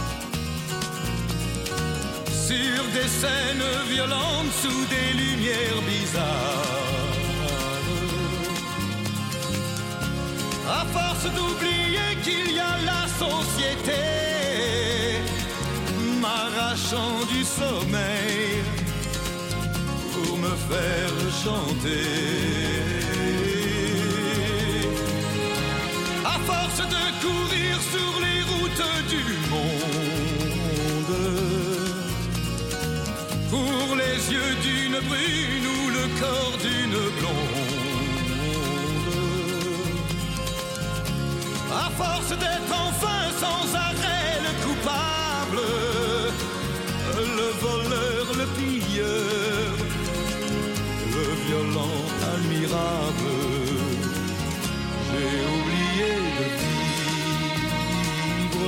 sur des scènes violentes sous des lumières bizarres. À force d'oublier qu'il y a la société, m'arrachant du sommeil pour me faire chanter. À force de courir sur les routes du monde, pour les yeux d'une brune ou le corps d'une blonde, à force d'être enfin sans arrêt le coupable, le voleur, le pilleur, le violent admirable, j'ai oublié de vivre,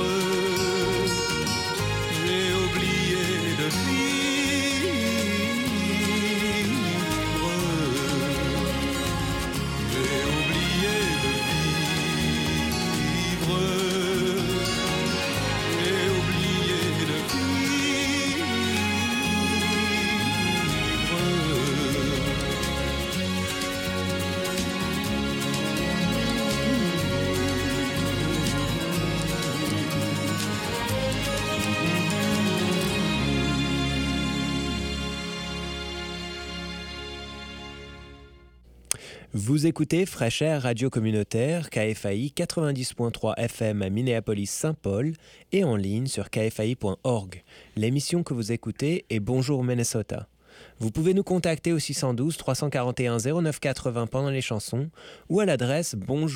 j'ai oublié de vivre, j'ai oublié de vivre, j'ai oublié de vivre. Vous écoutez Fresh Air Radio Communautaire, KFAI 90.3 FM à Minneapolis-Saint-Paul et en ligne sur kfai.org. L'émission que vous écoutez est Bonjour Minnesota. Vous pouvez nous contacter au 612 341 09 80 pendant les chansons ou à l'adresse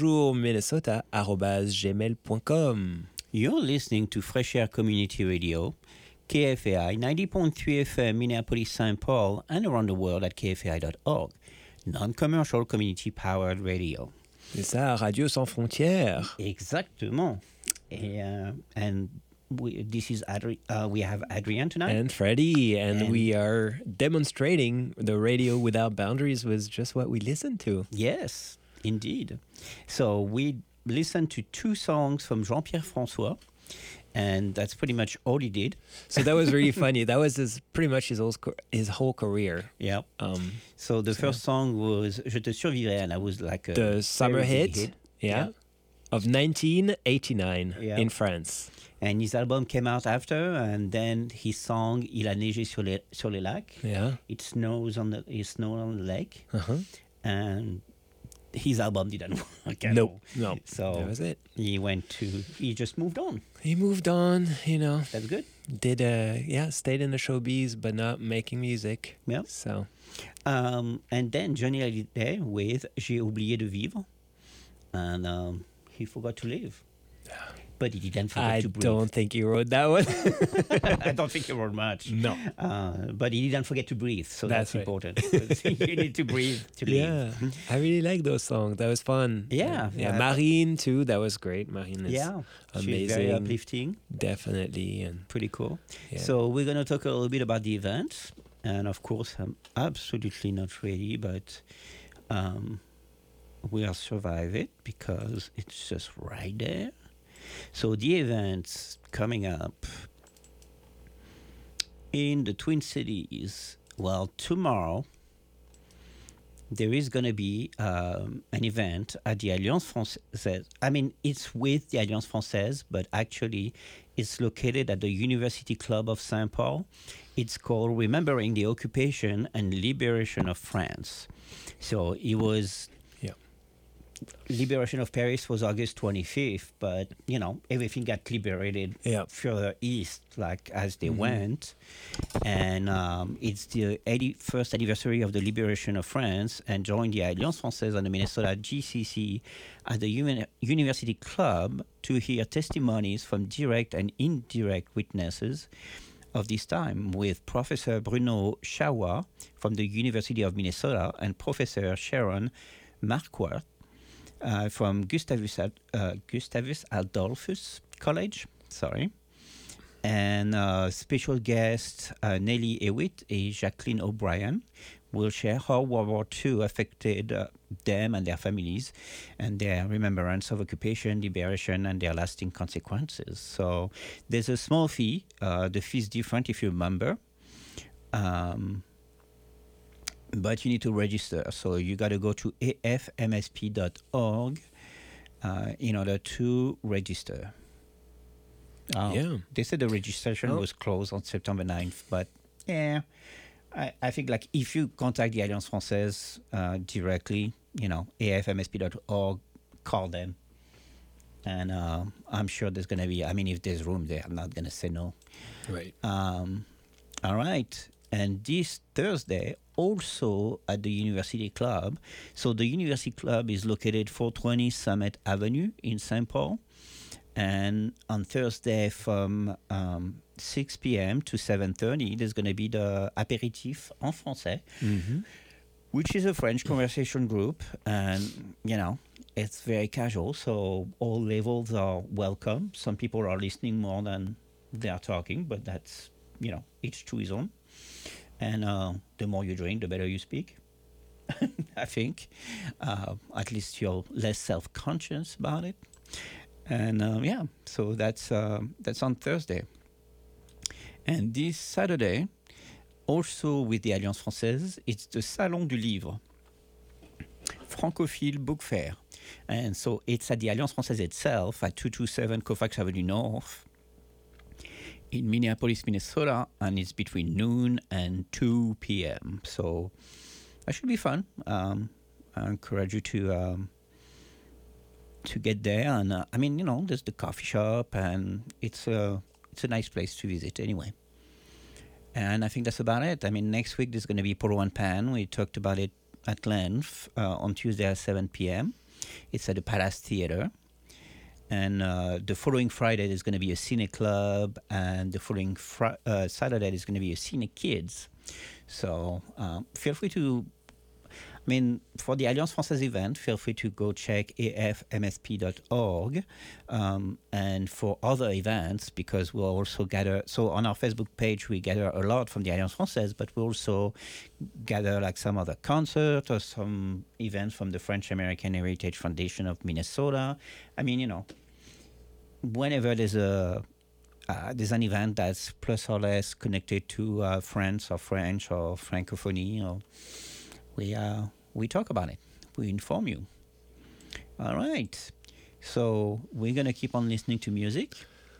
bonjourminnesota@gmail.com. You're listening to Fresh Air Community Radio, KFAI 90.3 FM Minneapolis-St. Paul and around the world at kfai.org. Non-commercial community-powered radio. C'est ça, Radio Sans Frontières. Exactement. And this is we have Adrian tonight. And Freddie, and we are demonstrating the radio without boundaries was just what we listened to. Yes, indeed. So we listened to 2 songs from Jean-Pierre François, and that's pretty much all he did. So that was really funny. That was pretty much his whole career. Yeah. So the first song was Je te survivrai, and that was like the summer hit. Yeah. Of 1989 in France. And his album came out after, and then he sang Il a neigé sur les lacs. Yeah. It snowed on the lake. And his album didn't work at all. No. So that was it. He just moved on. He moved on, you know. That's good. Stayed in the showbiz, but not making music. Yeah. So. And then Johnny Hallyday with J'ai oublié de vivre. And he forgot to live. But he didn't forget to breathe. I don't think he wrote that one. I don't think he wrote much. No. But he didn't forget to breathe, so that's right. important. You need to breathe to live. Yeah, I really like those songs. That was fun. Yeah. Marine too. That was great. Marine is amazing. She's very uplifting. Definitely, and pretty cool. Yeah. So we're going to talk a little bit about the event. And of course, I'm absolutely not ready, but we'll survive it because it's just right there. So the event's coming up in the Twin Cities. Well, tomorrow there is going to be an event at the Alliance Française. I mean, it's with the Alliance Française, but actually it's located at the University Club of St. Paul. It's called Remembering the Occupation and Liberation of France. So it was... Liberation of Paris was August 25th, but, you know, everything got liberated further east, like, as they went. And it's the 81st anniversary of the liberation of France, and join the Alliance Française and the Minnesota GCC at the University Club to hear testimonies from direct and indirect witnesses of this time, with Professor Bruno Chawa from the University of Minnesota and Professor Sharon Marquardt from Gustavus Adolphus College, and special guests Nellie Hewitt and Jacqueline O'Brien will share how World War II affected them and their families, and their remembrance of occupation, liberation, and their lasting consequences. So there's a small fee. The fee is different if you're a member. But you need to register. So you got to go to afmsp.org in order to register. They said the registration was closed on September 9th. But I think like if you contact the Alliance Française directly, you know, afmsp.org, call them. And I'm sure there's going to be, I mean, if there's room there, I'm not going to say no. Right. All right. And this Thursday, also at the University Club. So the University Club is located 420 Summit Avenue in St. Paul. And on Thursday from 6 p.m. to 7:30, there's going to be the Apéritif en Français, which is a French conversation group. And, you know, it's very casual, so all levels are welcome. Some people are listening more than they are talking, but that's, you know, each to his own. And the more you drink, the better you speak, I think. At least you're less self-conscious about it. And so that's on Thursday. And this Saturday, also with the Alliance Française, it's the Salon du Livre, Francophile Book Fair. And so it's at the Alliance Française itself at 227 Colfax Avenue North in Minneapolis, Minnesota, and it's between noon and 2 p.m. So that should be fun. I encourage you to get there. And I mean, you know, there's the coffee shop, and it's a nice place to visit anyway. And I think that's about it. I mean, next week there's going to be Polo and Pan. We talked about it at length on Tuesday at 7 p.m. It's at the Palace Theater. And the following Friday, there's going to be a Cine Club, and the following Saturday, there's going to be a Cine Kids. So feel free to, I mean, for the Alliance Française event, feel free to go check afmsp.org. And for other events, because we'll also gather, so on our Facebook page, we gather a lot from the Alliance Française, but we also gather like some other concert or some events from the French American Heritage Foundation of Minnesota. I mean, you know, whenever there's an event that's plus or less connected to France or French or Francophonie, or we talk about it. We inform you. All right. So we're going to keep on listening to music.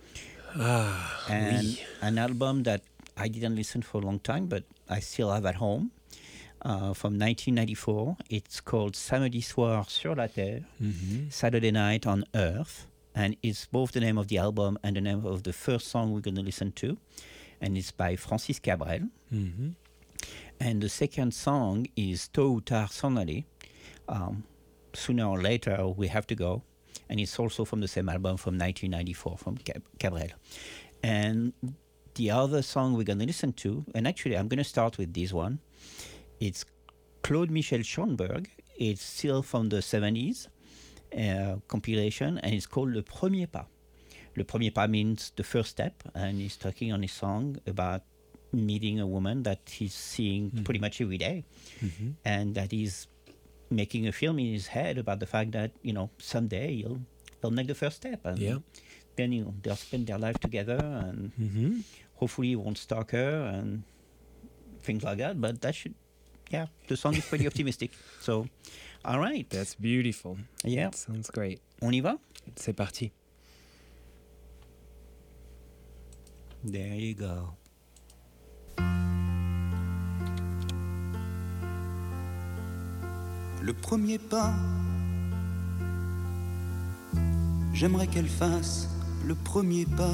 And an album that I didn't listen for a long time, but I still have at home, from 1994. It's called Samedi Soir sur la Terre, Saturday Night on Earth. And it's both the name of the album and the name of the first song we're going to listen to. And it's by Francis Cabrel. And the second song is Tôt ou tard s'en aller. Sooner or later, we have to go. and it's also from the same album from 1994 from Cabrel. And the other song we're going to listen to, and actually I'm going to start with this one. It's Claude Michel Schoenberg. It's still from the 70s compilation, and it's called Le Premier Pas. Le Premier Pas means the first step, and he's talking on his song about meeting a woman that he's seeing pretty much every day, and that he's making a film in his head about the fact that, you know, someday he'll make the first step, and then, you know, they'll spend their life together, and hopefully he won't stalk her and things like that. But that should, the song is pretty optimistic. So, all right. That's beautiful. Yeah. That sounds great. On y va? C'est parti. There you go. Le premier pas, j'aimerais qu'elle fasse le premier pas.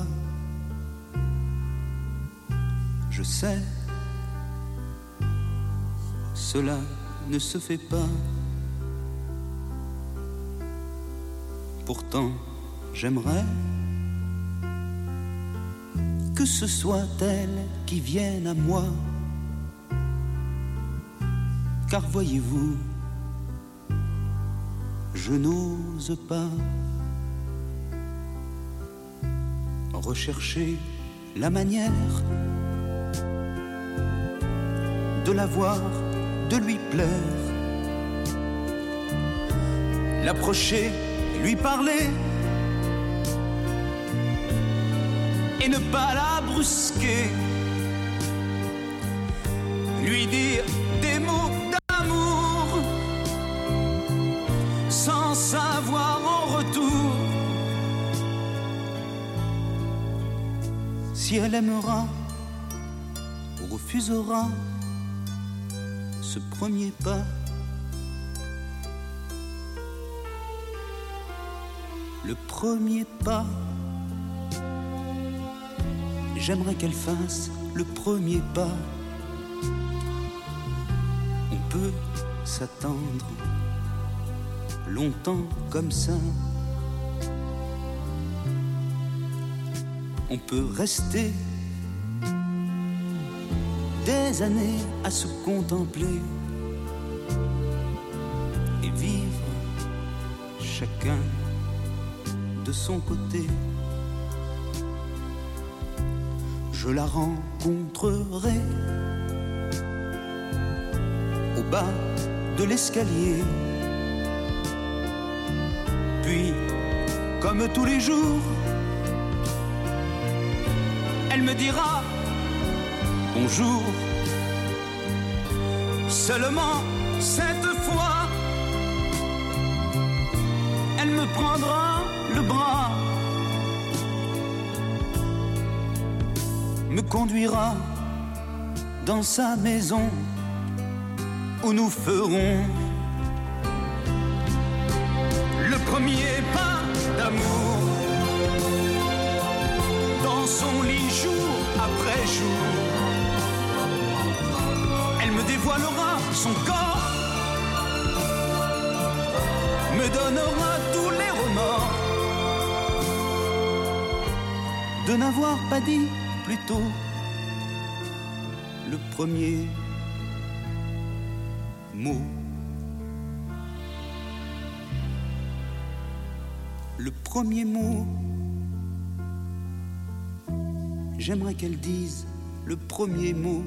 Je sais, cela ne se fait pas. Pourtant, j'aimerais que ce soit elle qui vienne à moi. Car voyez-vous, je n'ose pas rechercher la manière de la voir, de lui plaire, l'approcher, lui parler et ne pas la brusquer, lui dire des mots d'amour sans savoir en retour si elle aimera ou refusera ce premier pas. Le premier pas, j'aimerais qu'elle fasse le premier pas. On peut s'attendre longtemps comme ça. On peut rester des années à se contempler et vivre chacun de son côté. Je la rencontrerai au bas de l'escalier. Puis, comme tous les jours, elle me dira bonjour. Seulement cette fois, elle me prendra le bras, me conduira dans sa maison où nous ferons le premier pas d'amour dans son lit jour après jour. Elle me dévoilera son corps, me donnera tous les remords de n'avoir pas dit plus tôt le premier mot. Le premier mot, j'aimerais qu'elle dise le premier mot.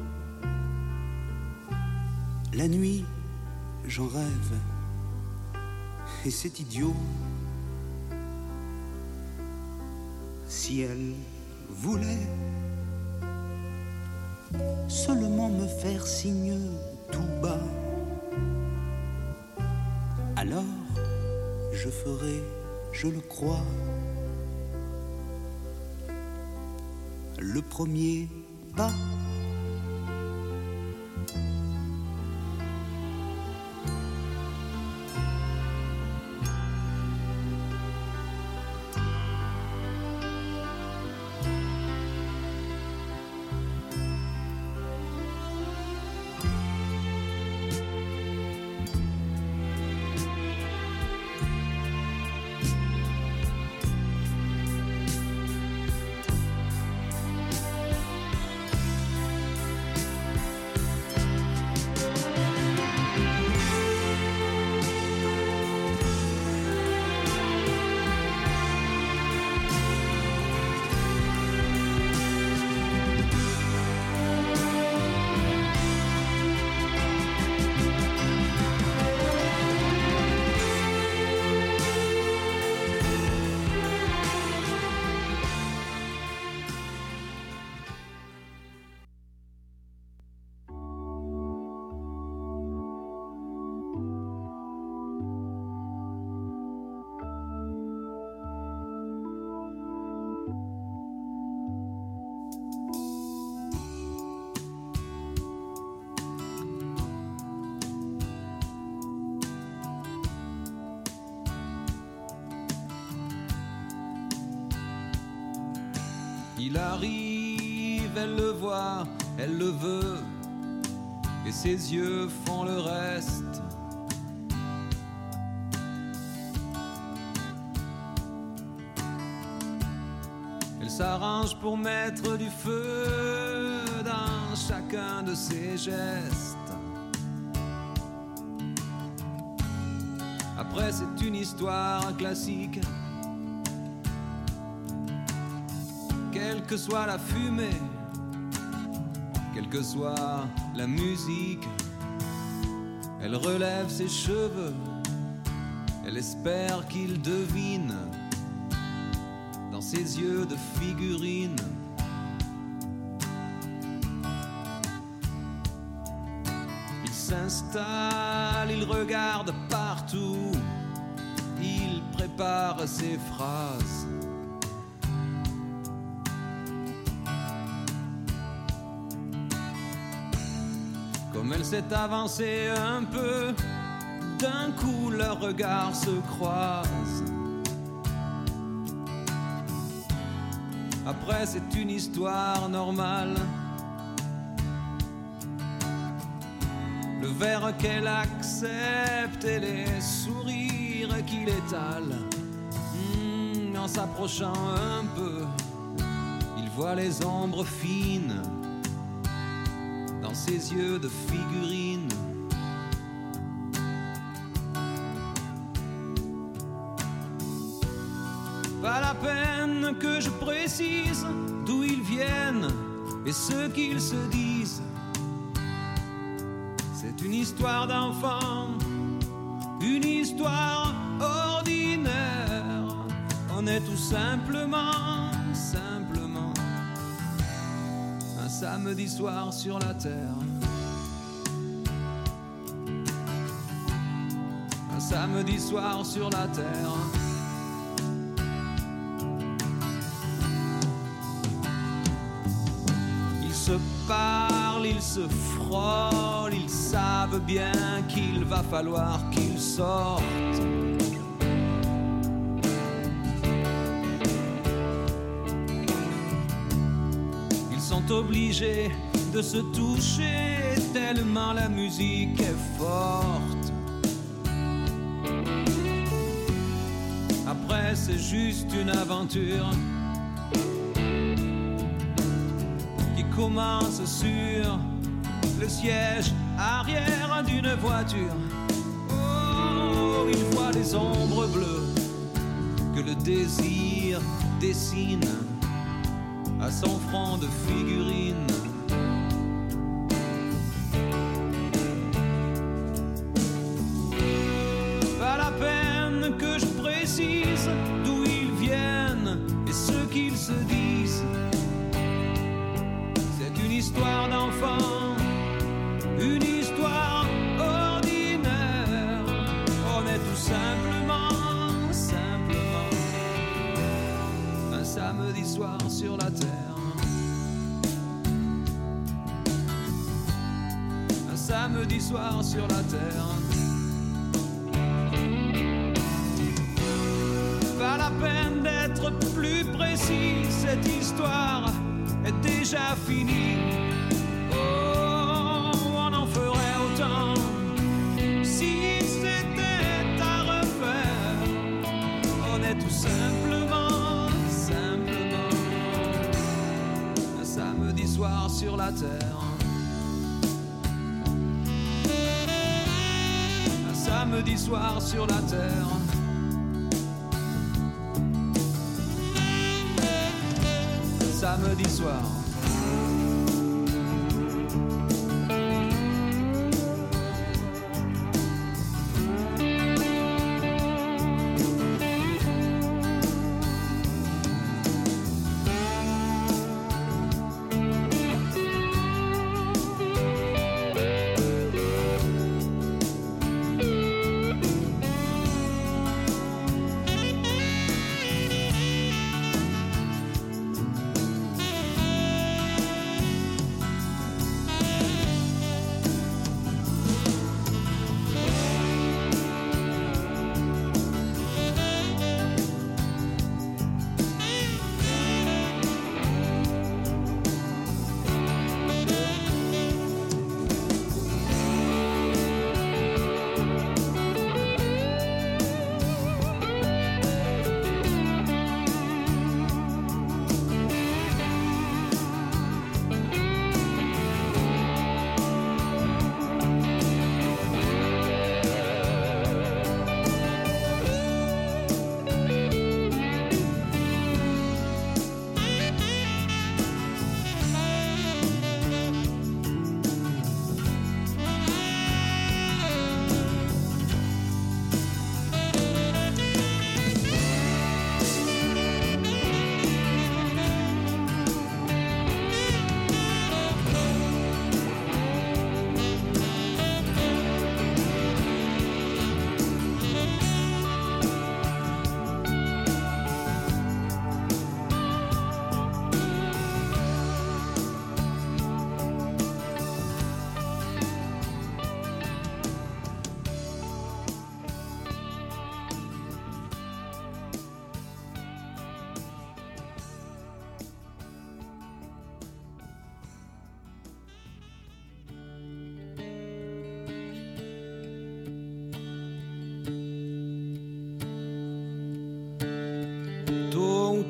La nuit, j'en rêve, et c'est idiot. Si elle voulait seulement me faire signe tout bas, alors je ferai, je le crois, le premier pas. il arrive, elle le voit, elle le veut, et ses yeux font le reste. Elle s'arrange pour mettre du feu dans chacun de ses gestes. Après, c'est une histoire classique. Quelle que soit la fumée, quelle que soit la musique, elle relève ses cheveux, elle espère qu'il devine dans ses yeux de figurine. Il s'installe, il regarde partout, il prépare ses phrases. Comme elle s'est avancée un peu, d'un coup leurs regards se croisent. Après, c'est une histoire normale. Le verre qu'elle accepte et les sourires qu'il étale. En s'approchant un peu, il voit les ombres fines dans ses yeux de figurine. Pas la peine que je précise d'où ils viennent et ce qu'ils se disent. C'est une histoire d'enfant, une histoire ordinaire. On est tout simplement un samedi soir sur la terre. Un samedi soir sur la terre. Ils se parlent, ils se frôlent, ils savent bien qu'il va falloir qu'ils sortent. Ils sont obligés de se toucher tellement la musique est forte. Après, c'est juste une aventure qui commence sur le siège arrière d'une voiture. Oh, il voit les ombres bleues que le désir dessine à son front de figurine. Pas la peine que je précise d'où ils viennent et ce qu'ils se disent. C'est une histoire d'enfant, une histoire ordinaire. On est tout simplement un samedi soir sur la terre. Un samedi soir sur la terre. Pas la peine d'être plus précis, cette histoire est déjà finie. Oh, on en ferait autant si c'était à refaire. On est tout simplement un samedi soir sur la terre. Un samedi soir sur la terre. Samedi soir.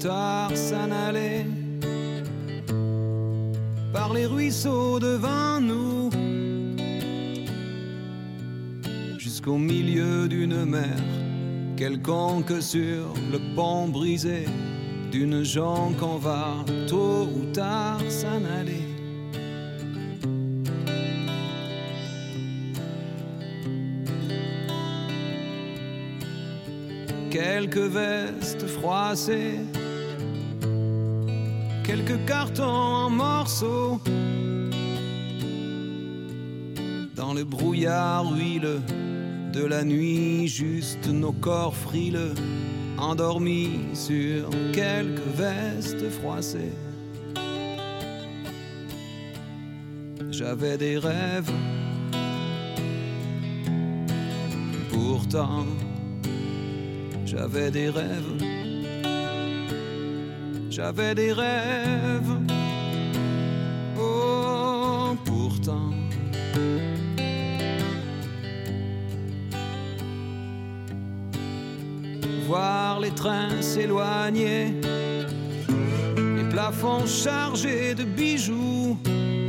tard s'en aller par les ruisseaux devant nous, jusqu'au milieu d'une mer quelconque sur le pont brisé d'une jonque, qu'on va tôt ou tard s'en aller. Quelques vestes froissées, quelques cartons en morceaux, dans le brouillard huileux de la nuit, juste nos corps frileux, endormis sur quelques vestes froissées. J'avais des rêves, pourtant j'avais des rêves, j'avais des rêves, oh pourtant. Voir les trains s'éloigner, les plafonds chargés de bijoux,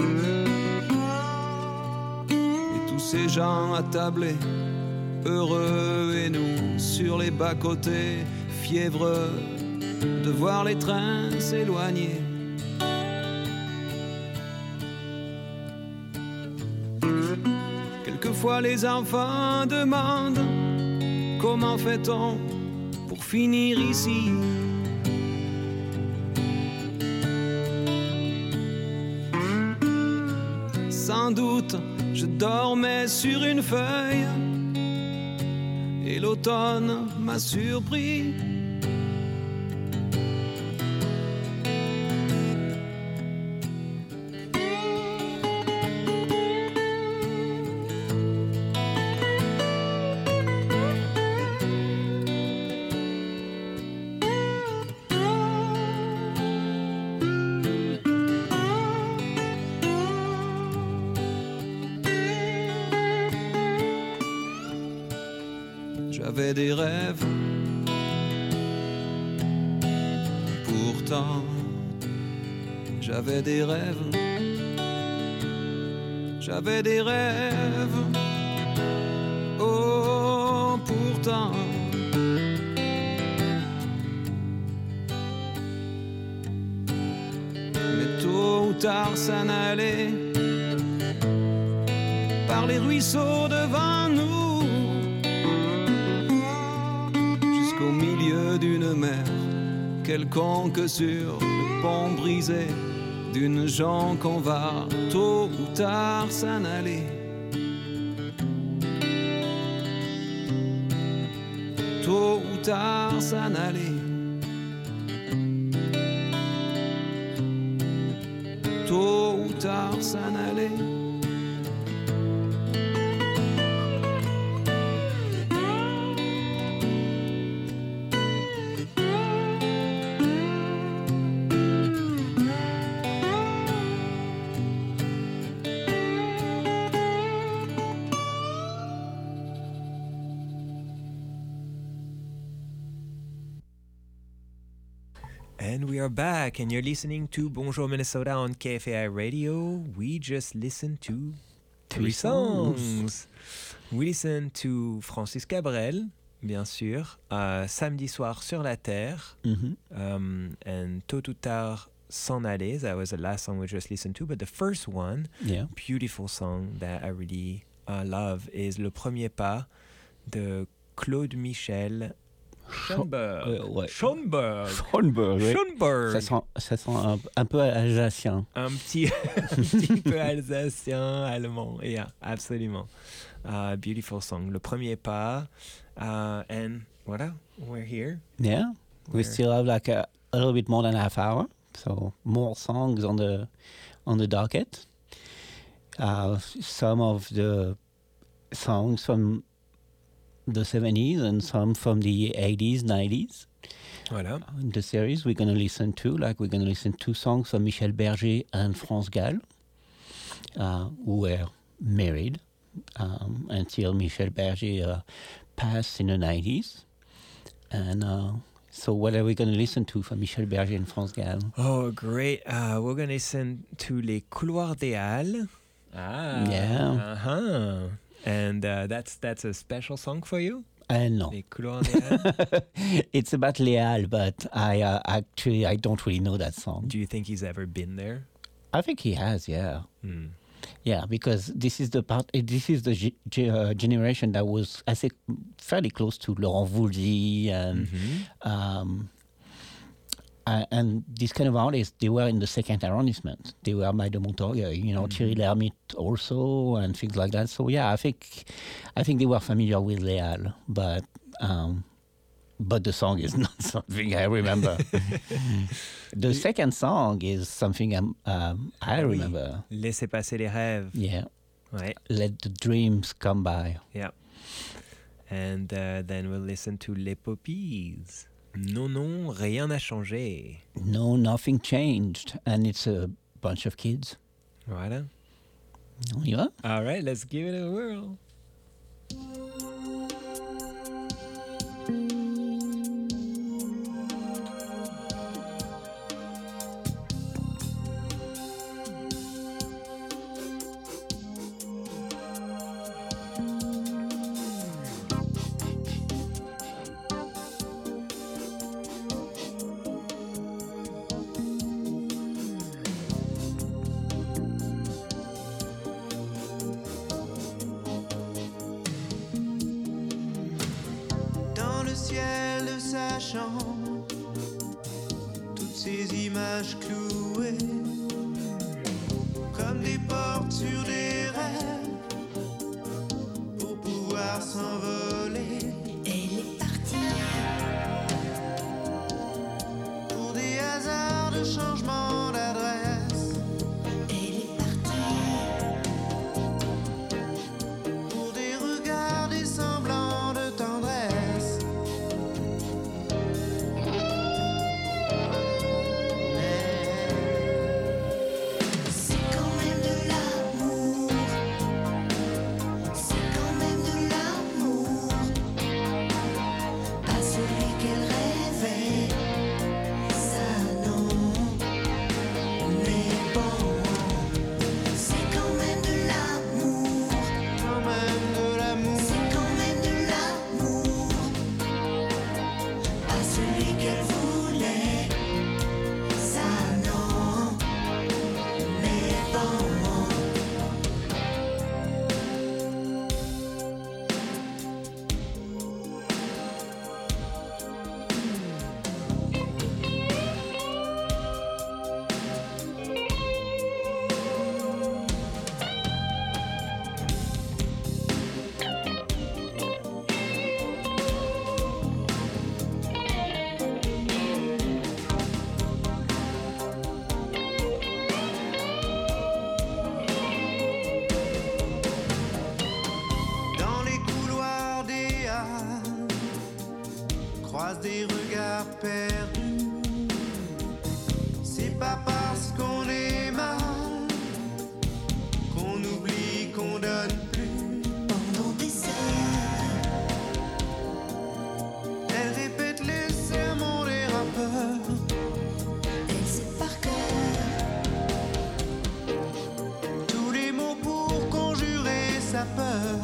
et tous ces gens attablés, heureux, et nous sur les bas-côtés, fiévreux de voir les trains s'éloigner. Quelquefois les enfants demandent comment fait-on pour finir ici. Sans doute je dormais sur une feuille et l'automne m'a surpris. J'avais des rêves, pourtant j'avais des rêves, j'avais des rêves, oh pourtant. Mais tôt ou tard s'en allait par les ruisseaux devant nous, au milieu d'une mer quelconque sur le pont brisé d'une jonque, qu'on va tôt ou tard s'en aller. Tôt ou tard s'en aller. Tôt ou tard s'en aller. And we are back, and you're listening to Bonjour Minnesota on KFAI Radio. We just listened to three songs. We listened to Francis Cabrel, bien sûr, Samedi soir sur la terre, and Tôt ou tard s'en aller. That was the last song we just listened to, but the first one, beautiful song that I really love, is Le Premier Pas de Claude Michel Schoenberg. Schoenberg, oui. Schoenberg. Ça sent un peu alsacien. Un petit peu alsacien, allemand. Yeah, absolument. Beautiful song. Le Premier Pas. And voilà, we're here. Yeah, we still have like a little bit more than a half hour, so more songs on the docket. Some of the songs from the 70s and some from the 80s, 90s. Voilà. In the series we're going to listen to two songs from Michel Berger and France Gall, who were married until Michel Berger passed in the 90s. And So what are we going to listen to from Michel Berger and France Gall? Oh, great. We're going to listen to Les Couloirs des Halles. Yeah. Uh-huh. And that's a special song for you? No. Les Couloirs des Halles? It's about Les Halles, but I don't really know that song. Do you think he's ever been there? I think he has, yeah. Yeah, because this is the generation that was, I think, fairly close to Laurent Voulzy and these kind of artists. They were in the second arrondissement. They were by the Montorgueil, Thierry Lhermitte also, and things like that. So yeah, I think they were familiar with Les Halles, but the song is not something I remember. The second song is something I remember. Laissez passer les rêves. Yeah. Ouais. Let the dreams come by. Yeah. And then we'll listen to Les Poppies. Non, non, rien n'a changé. No, nothing changed. And it's a bunch of kids. Voilà. On y va? All right, let's give it a whirl. Toutes ces images clouées comme des portes sur des rêves pour pouvoir s'envoler. Elle est partie pour des hasards de changement d'adresse. Elle est partie pour des regards, des semblants de tendresse. Des regards perdus. C'est pas parce qu'on est mal qu'on oublie qu'on donne plus. pendant des heures. Elle répète les sermons des rappeurs. Elle sait par cœur tous les mots pour conjurer sa peur.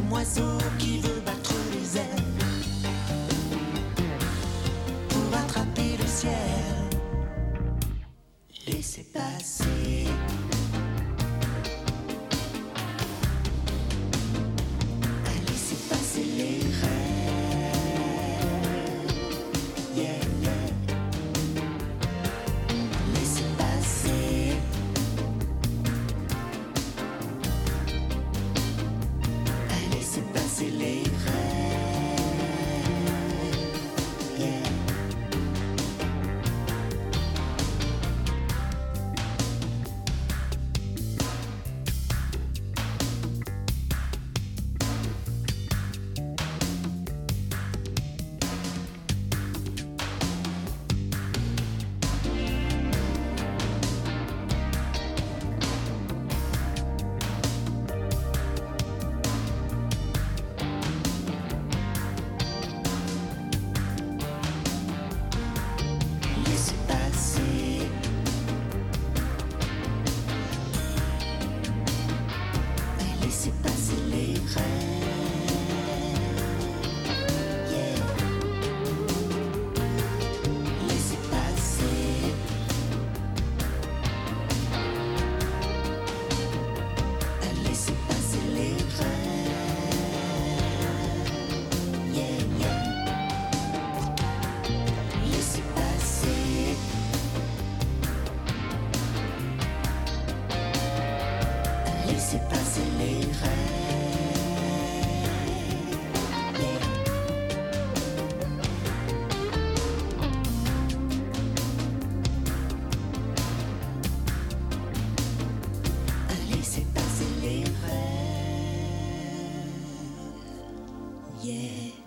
comme oiseau qui veut battre les ailes pour attraper le ciel. Laissez passer. Laissez passer les rêves. Yeah, yeah. Laissez passer. Laissez passer les rêves. Yeah. Laissez passer. Laissez passer les rêves. Yeah. Laissez passer. Laissez passer les rêves. Yeah, yeah. Laissez passer. Laissez passer les rêves. Yeah. Laissez passer les rêves. Yeah.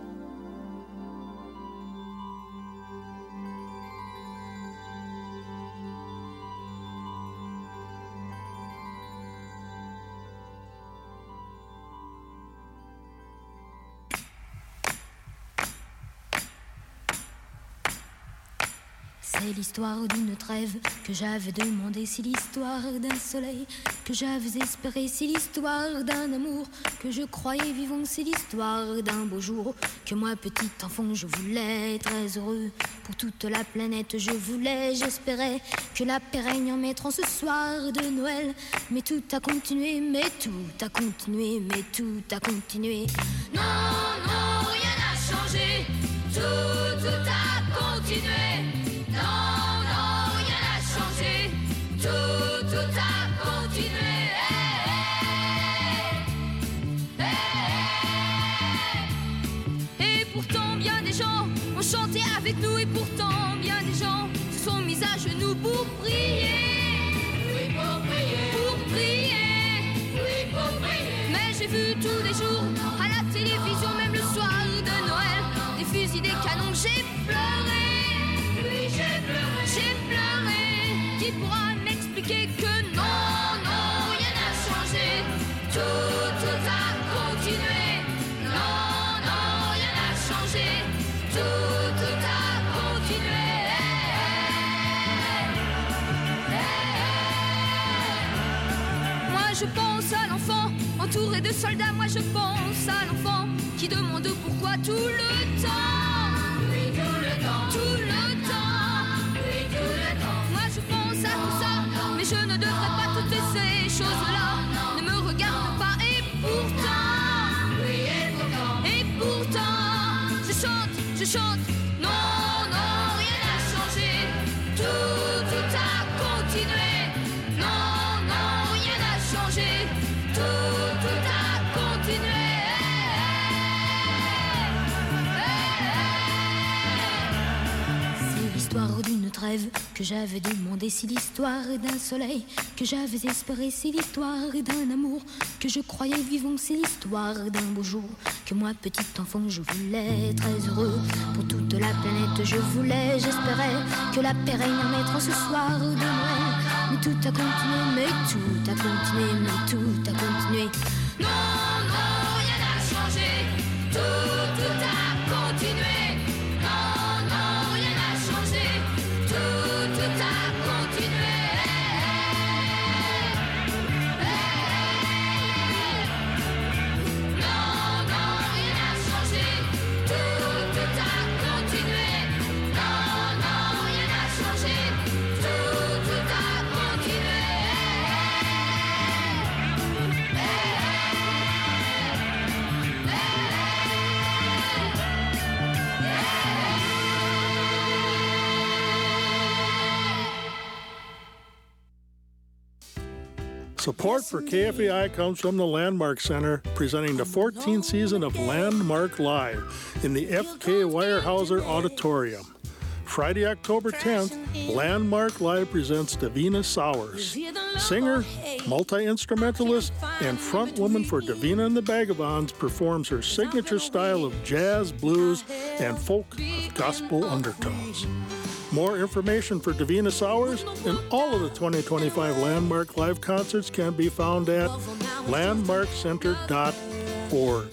C'est l'histoire d'une trêve que j'avais demandé, c'est l'histoire d'un soleil que j'avais espéré, c'est l'histoire d'un amour que je croyais vivant, c'est l'histoire d'un beau jour que moi petit enfant je voulais très heureux pour toute la planète, je voulais, j'espérais que la paix règne en mettant ce soir de Noël, mais tout a continué, mais tout a continué, mais tout a continué. Non, non, rien n'a changé. Tout a continué. Non, non, rien n'a changé. Tout a continué. Et pourtant, bien des gens ont chanté avec nous. Et pourtant, bien des gens se sont mis à genoux pour prier. Oui, pour prier. Pour prier. Oui, pour prier. Mais j'ai vu tous les jours à la télévision, même le soir de Noël, des fusils, des canons, j'ai pleuré. Oui, j'ai pleuré. J'ai pleuré. Qui pourra m'expliquer que non, non, rien n'a changé. Tout a continué. Non, non, rien n'a changé. Tout a continué. Moi je pense à l'enfant entouré de soldats. Moi je pense à l'enfant qui demande pourquoi tout le temps. Oui, tout le temps. Tout le temps. Oui, tout le temps. Moi je pense à tout ça, mais je ne devrais pas toutes ces choses-là. Ne me regarde pas et pourtant. Oui, et pourtant. Je chante. Non, non, rien n'a changé. Tout a continué. Non, non, rien n'a changé. Tout a continué. C'est l'histoire d'une trêve que j'avais demandé, c'est l'histoire d'un soleil que j'avais espéré, c'est l'histoire d'un amour que je croyais vivant, c'est l'histoire d'un beau jour que moi petit enfant je voulais très heureux pour toute la planète, je voulais, j'espérais que la paix règne en mettant ce soir de Noël, mais tout a continué, mais tout a continué, mais tout a continué. Non, non, rien n'a changé. Tout a continué. Non, non, rien n'a changé. Tout a continué. Non, Support for KFAI comes from the Landmark Center, presenting the 14th season of Landmark Live in the F.K. Weyerhaeuser Auditorium. Friday, October 10th, Landmark Live presents Davina Sowers. Singer, multi-instrumentalist, and frontwoman for Davina and the Vagabonds performs her signature style of jazz, blues, and folk with gospel undertones. More information for Davina Sowers and all of the 2025 Landmark Live concerts can be found at landmarkcenter.org.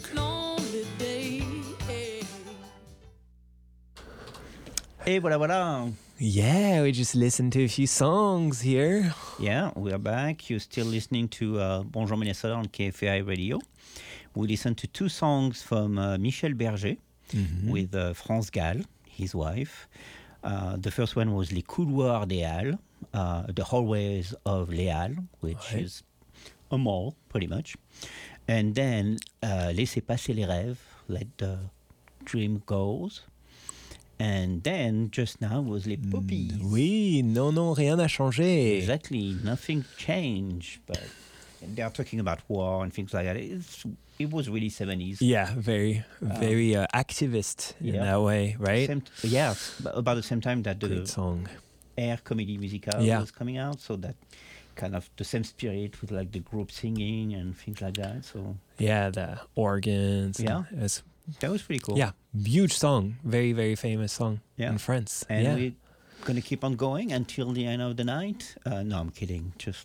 Et voilà. Yeah, we just listened to a few songs here. Yeah, we are back. You're still listening to Bonjour Minnesota on KFAI Radio. We listened to two songs from Michel Berger with France Gall, his wife. The first one was Les Couloirs des Halles, the hallways of Les Halles, which is a mall, pretty much. And then Laissez passer les rêves, let the dream goes. And then, just now, was Les Poppies. Oui, non, rien n'a changé. Exactly, nothing changed, but they are talking about war and things like that. It was really 70s. Yeah, very activist in that way, right? About the same time that Great song. Air Comédie Musicale was coming out, so that kind of the same spirit with like the group singing and things like that. So the organs. Yeah, that was pretty cool. Yeah, huge song, very, very famous song in France. And we're going to keep on going until the end of the night. No, I'm kidding. Just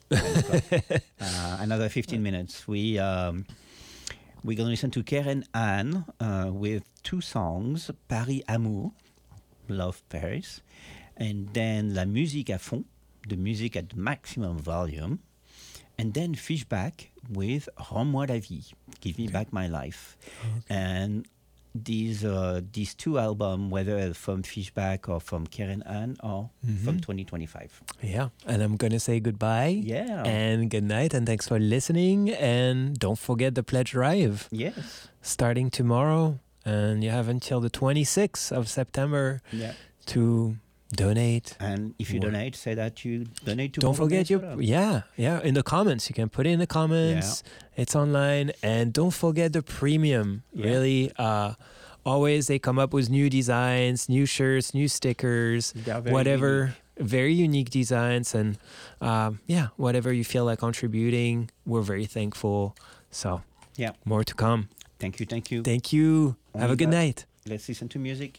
another 15 minutes. We're going to listen to Keren Anne with two songs, Paris Amour, Love Paris, and then La Musique à Fond, the music at maximum volume, and then Fishback with Rends-moi la vie, Give Me Back My Life. And these two albums, whether from Fishback or from Keren Anne, are from 2025. Yeah, and I'm going to say goodbye. Yeah. And good night, and thanks for listening. And don't forget the Pledge Drive. Yes. Starting tomorrow, and you have until the 26th of September to donate. And if you donate, say that you donate to Don't forget in the comments. You can put it in the comments. Yeah. It's online. And don't forget the premium. Yeah. Really, always they come up with new designs, new shirts, new stickers, whatever. Unique. Very unique designs. And whatever you feel like contributing, we're very thankful. So more to come. Thank you. Thank you. Have a good night. Let's listen to music.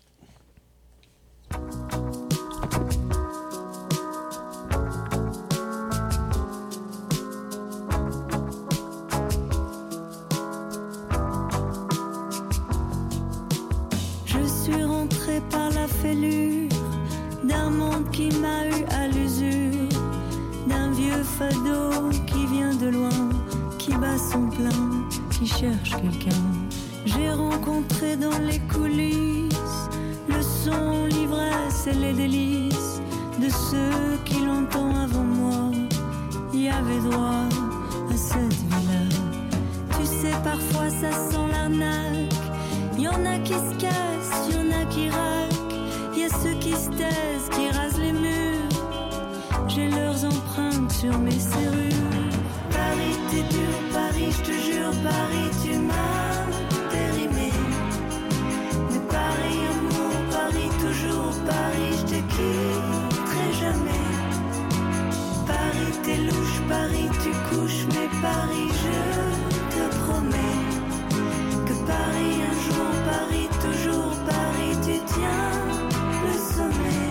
Par la fêlure d'un monde qui m'a eu à l'usure, d'un vieux fado qui vient de loin, qui bat son plein, qui cherche quelqu'un. J'ai rencontré dans les coulisses le son, l'ivresse et les délices de ceux qui longtemps avant moi y avaient droit à cette vie-là. Tu sais, parfois ça sent l'arnaque. Y'en a qui se cassent, y'en a qui raquent. Y'a ceux qui se taisent, qui rasent les murs. J'ai leurs empreintes sur mes serrures. Paris, t'es dur, Paris, je te jure, Paris, tu m'as périmé. Mais Paris, amour, Paris, toujours, Paris, je te quitterai jamais. Paris, t'es louche, Paris, tu couches, mais Paris, je te promets que Paris, un jour, Paris, toujours, Paris, tu tiens le sommet.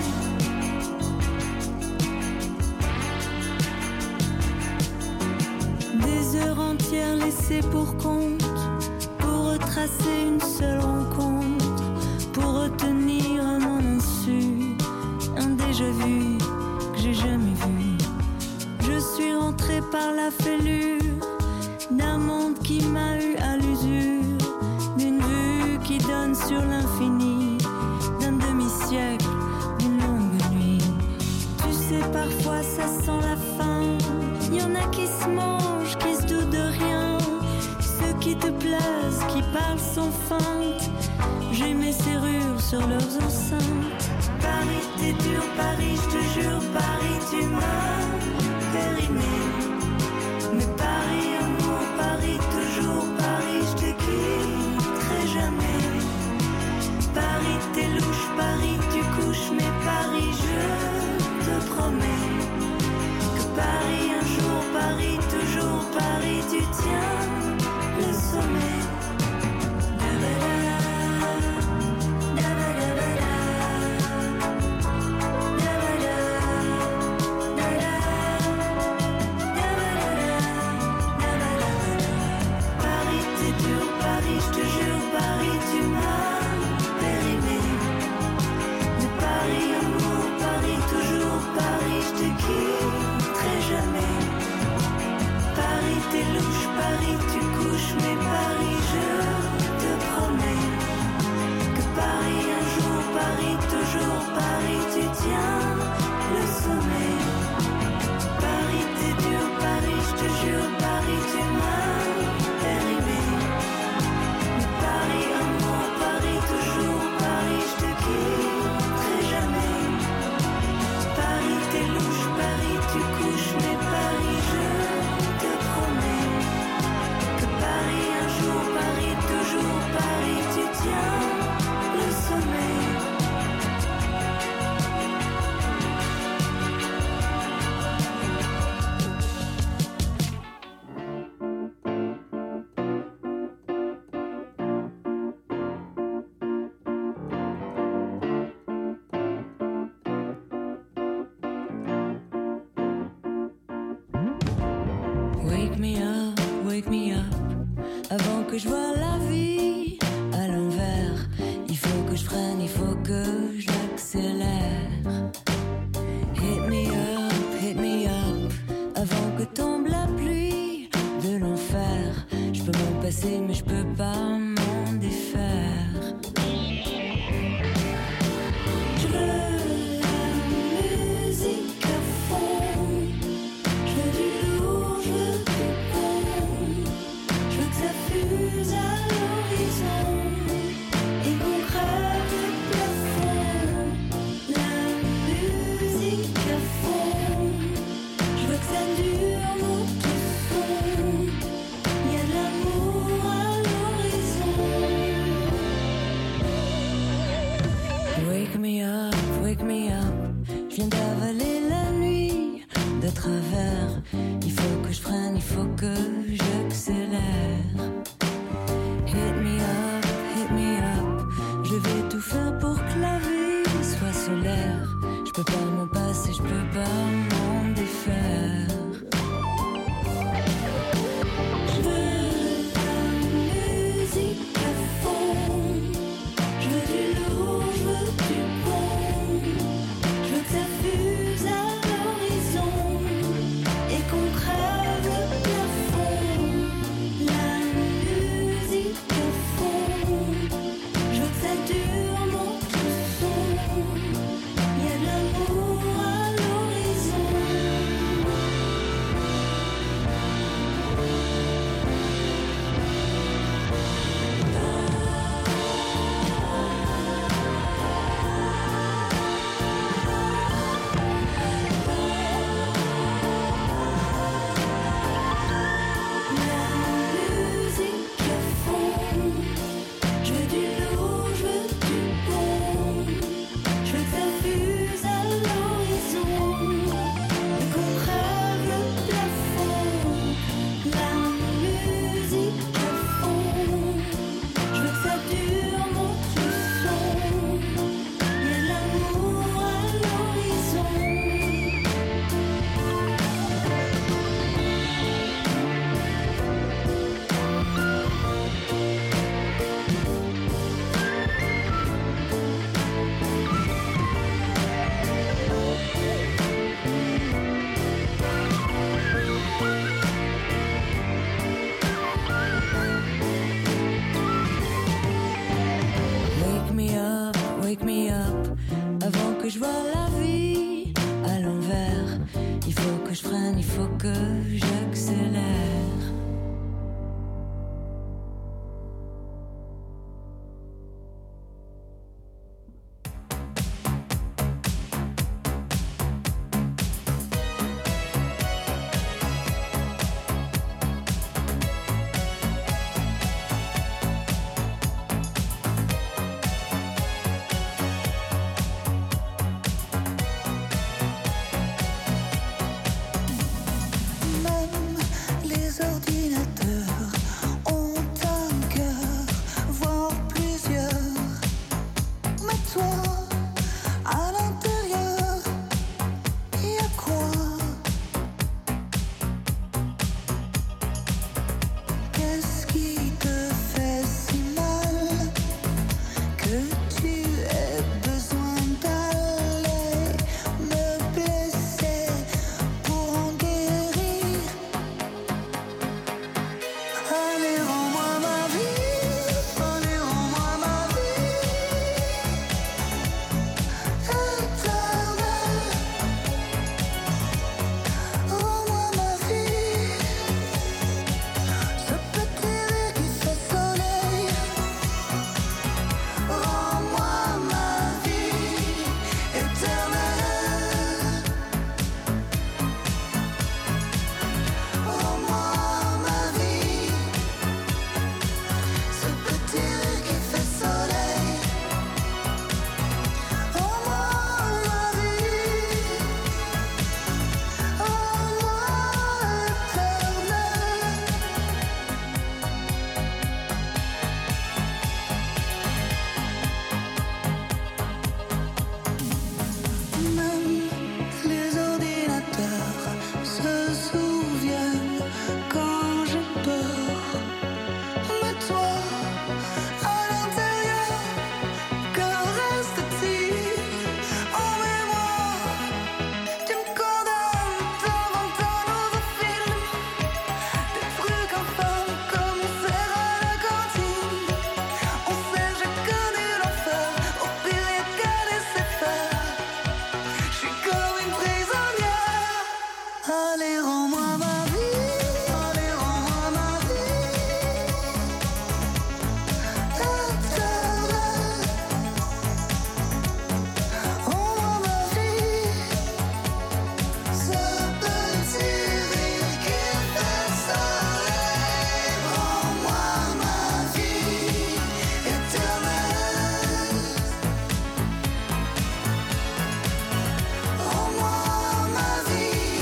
Des heures entières laissées pour compte, pour retracer une seule rencontre, pour retenir à mon insu un déjà-vu que j'ai jamais vu. Je suis rentrée par la fêlure d'un monde qui m'a eu à l'usure, d'une vue qui donne sur l'infini, d'un demi-siècle, d'une longue nuit. Tu sais, parfois ça sent la faim. Y'en a qui se mangent, qui se doutent de rien. Ceux qui te plaisent, qui parlent sans feinte. J'ai mes serrures sur leurs enceintes. Paris, t'es dur, Paris, je te jure, Paris, tu m'as périmé. Mais Paris, amour, Paris, toujours Paris, je te quitterai jamais. Paris, t'es louche, Paris, tu couches, mais Paris, je te promets que Paris, un jour, Paris, toujours Paris, tu tiens le sommet. Paris, t'es dur, Paris, je te jure, Paris, tu m'as périmé. Mais Paris, amour, Paris, toujours Paris, je te quitterai jamais. Paris, t'es louche, Paris, tu couches, mais Paris, je te promets que Paris, un jour, Paris, toujours Paris, tu tiens le sommet. Paris, t'es dur, Paris, je te jure, Paris, tu m'as périmé. Mais Paris, amour, Paris, toujours Paris, je te quitterai jamais. Paris, t'es louche, Paris, tu couches, mais Paris, je te promets que Paris, un jour, Paris, toujours Paris, tu tiens le sommet. Wake me up, avant que je vois la vie à l'envers. Il faut que je freine, il faut que j'accélère. Hit me up, avant que tombe la pluie de l'enfer. Je peux m'en passer, mais je peux pas m'en défaire. Je veux la musique à fond. Je veux du lourd, je veux du bon. Je veux que ça fuse à l'horizon et qu'on crève le plafond. La musique à fond. Je veux que ça dure mon tout son. Y a de l'amour à l'horizon. Wake me up. Je viens d'avaler la nuit de travers. Il faut que je freine, il faut que j'accélère. qu'est-ce qui te fait si mal que tu aies besoin d'aller me blesser pour en guérir? Allez, rends-moi ma vie, allez, rends-moi ma vie éternelle. Rends-moi ma vie, ce petit rire qui fait soleil. Rends-moi ma vie éternelle. Rends-moi ma vie, ce petit rire qui fait soleil. Rends-moi ma vie, rends-moi éternelle. Même les ordinateurs se souviennent quand je dors. Mais toi, à l'intérieur, que reste-t-il en mémoire? Tu me condamnes devant un nouveau film, des trucs infâmes comme on sert à la cantine. On sait, j'ai connu l'enfer, au pire y'a qu'à laisser faire. Je suis comme une prisonnière. Allez, rends-moi ma vie, allez, rends-moi ma vie éternelle. Rends-moi ma vie, ce petit rire qui fait soleil. Rends-moi ma vie éternelle. Rends-moi ma vie,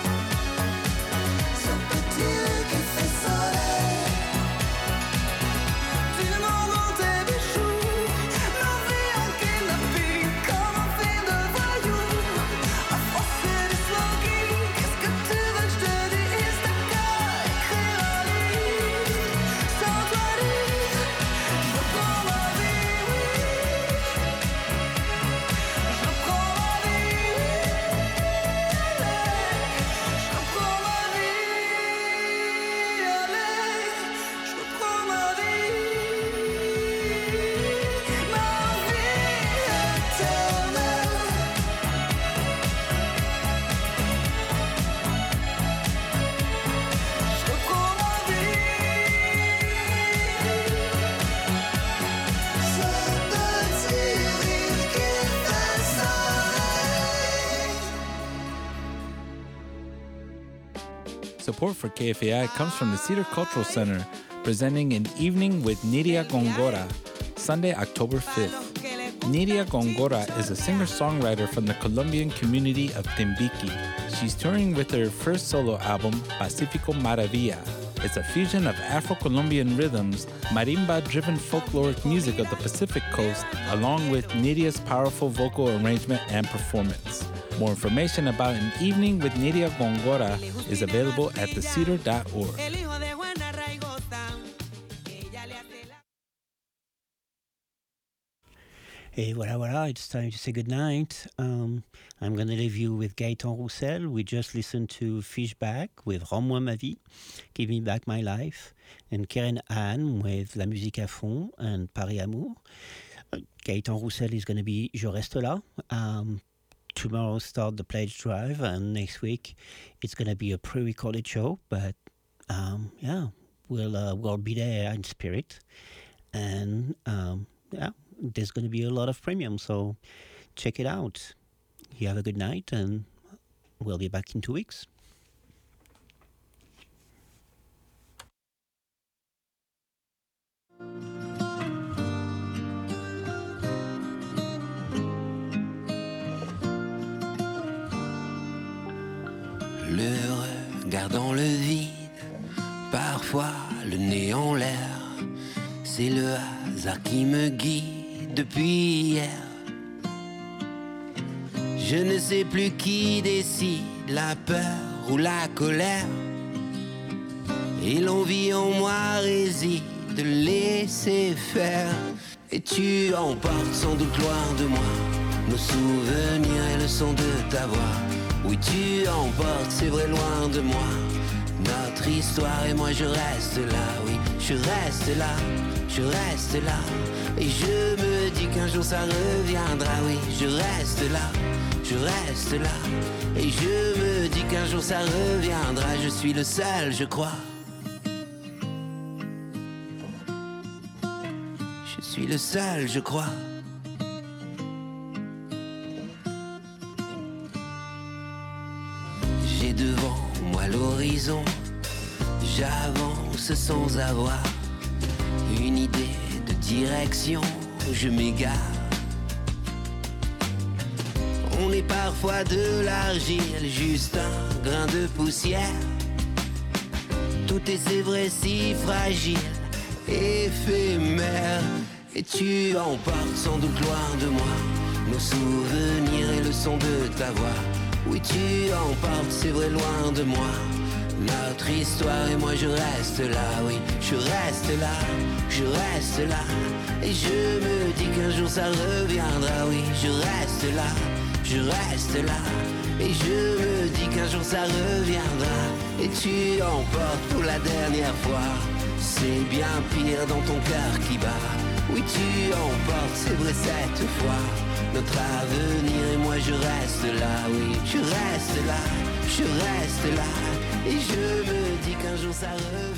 ce petit rire qui fait soleil. Tu m'en dans tes bijoux, ma vie en kidnapping, comme un film de voyous. À forcer des slogans, qu'est-ce que tu veux que je te dise? T'as qu'à écrire un livre, sans toi lire. Je prends ma vie, oui. Je prends ma vie, oui. Allez, je prends ma vie, allez, je prends ma vie éternelle. Je prends ma vie, ce petit rire qui fait soleil. Support for KFAI comes from the Cedar Cultural Center, presenting an evening with Nidia Gongora, Sunday, October 5th. Nidia Gongora is a singer-songwriter from the Colombian community of Timbiqui. She's touring with her first solo album, Pacifico Maravilla. It's a fusion of Afro-Colombian rhythms, marimba-driven folkloric music of the Pacific Coast, along with Nidia's powerful vocal arrangement and performance. More information about an evening with Nidia Gongora is available at thecedar.org. Et voilà, it's time to say goodnight. I'm going to leave you with Gaëtan Roussel. We just listened to Fishback with Rends-moi ma vie, Give me back my life, and Keren Anne with La musique à fond and Paris Amour. Gaëtan Roussel is going to be Je reste là. Tomorrow start the pledge drive, and next week it's going to be a pre-recorded show, but we'll be there in spirit. And there's going to be a lot of premium, so check it out. You have a good night, and we'll be back in 2 weeks. Le regard dans le vide, parfois le nez en l'air, c'est le hasard qui me guide depuis hier. Je ne sais plus qui décide, la peur ou la colère. Et l'envie en moi réside de laisser faire. Et tu emportes sans doute loin de moi nos souvenirs et le son de ta voix. Oui, tu emportes, c'est vrai, loin de moi notre histoire, et moi je reste là. Oui, je reste là, je reste là. Et je me dis qu'un jour ça reviendra. Oui, je reste là, je reste là. Et je me dis qu'un jour ça reviendra. Je suis le seul, je crois. Je suis le seul, je crois. J'ai devant moi l'horizon. J'avance sans avoir une idée de direction. Je m'égare. On est parfois de l'argile, juste un grain de poussière. Tout est, c'est vrai, si fragile, éphémère. Et tu emportes sans doute loin de moi nos souvenirs et le son de ta voix. Oui, tu emportes, c'est vrai, loin de moi notre histoire, et moi je reste là. Oui, je reste là, je reste là. Et je me dis qu'un jour ça reviendra. Oui, je reste là, je reste là. Et je me dis qu'un jour ça reviendra. Et tu emportes pour la dernière fois. C'est bien pire dans ton cœur qui bat. Oui, tu emportes, c'est vrai, cette fois notre avenir, et moi je reste là. Oui, je reste là, je reste là. Et je me dis qu'un jour ça revient.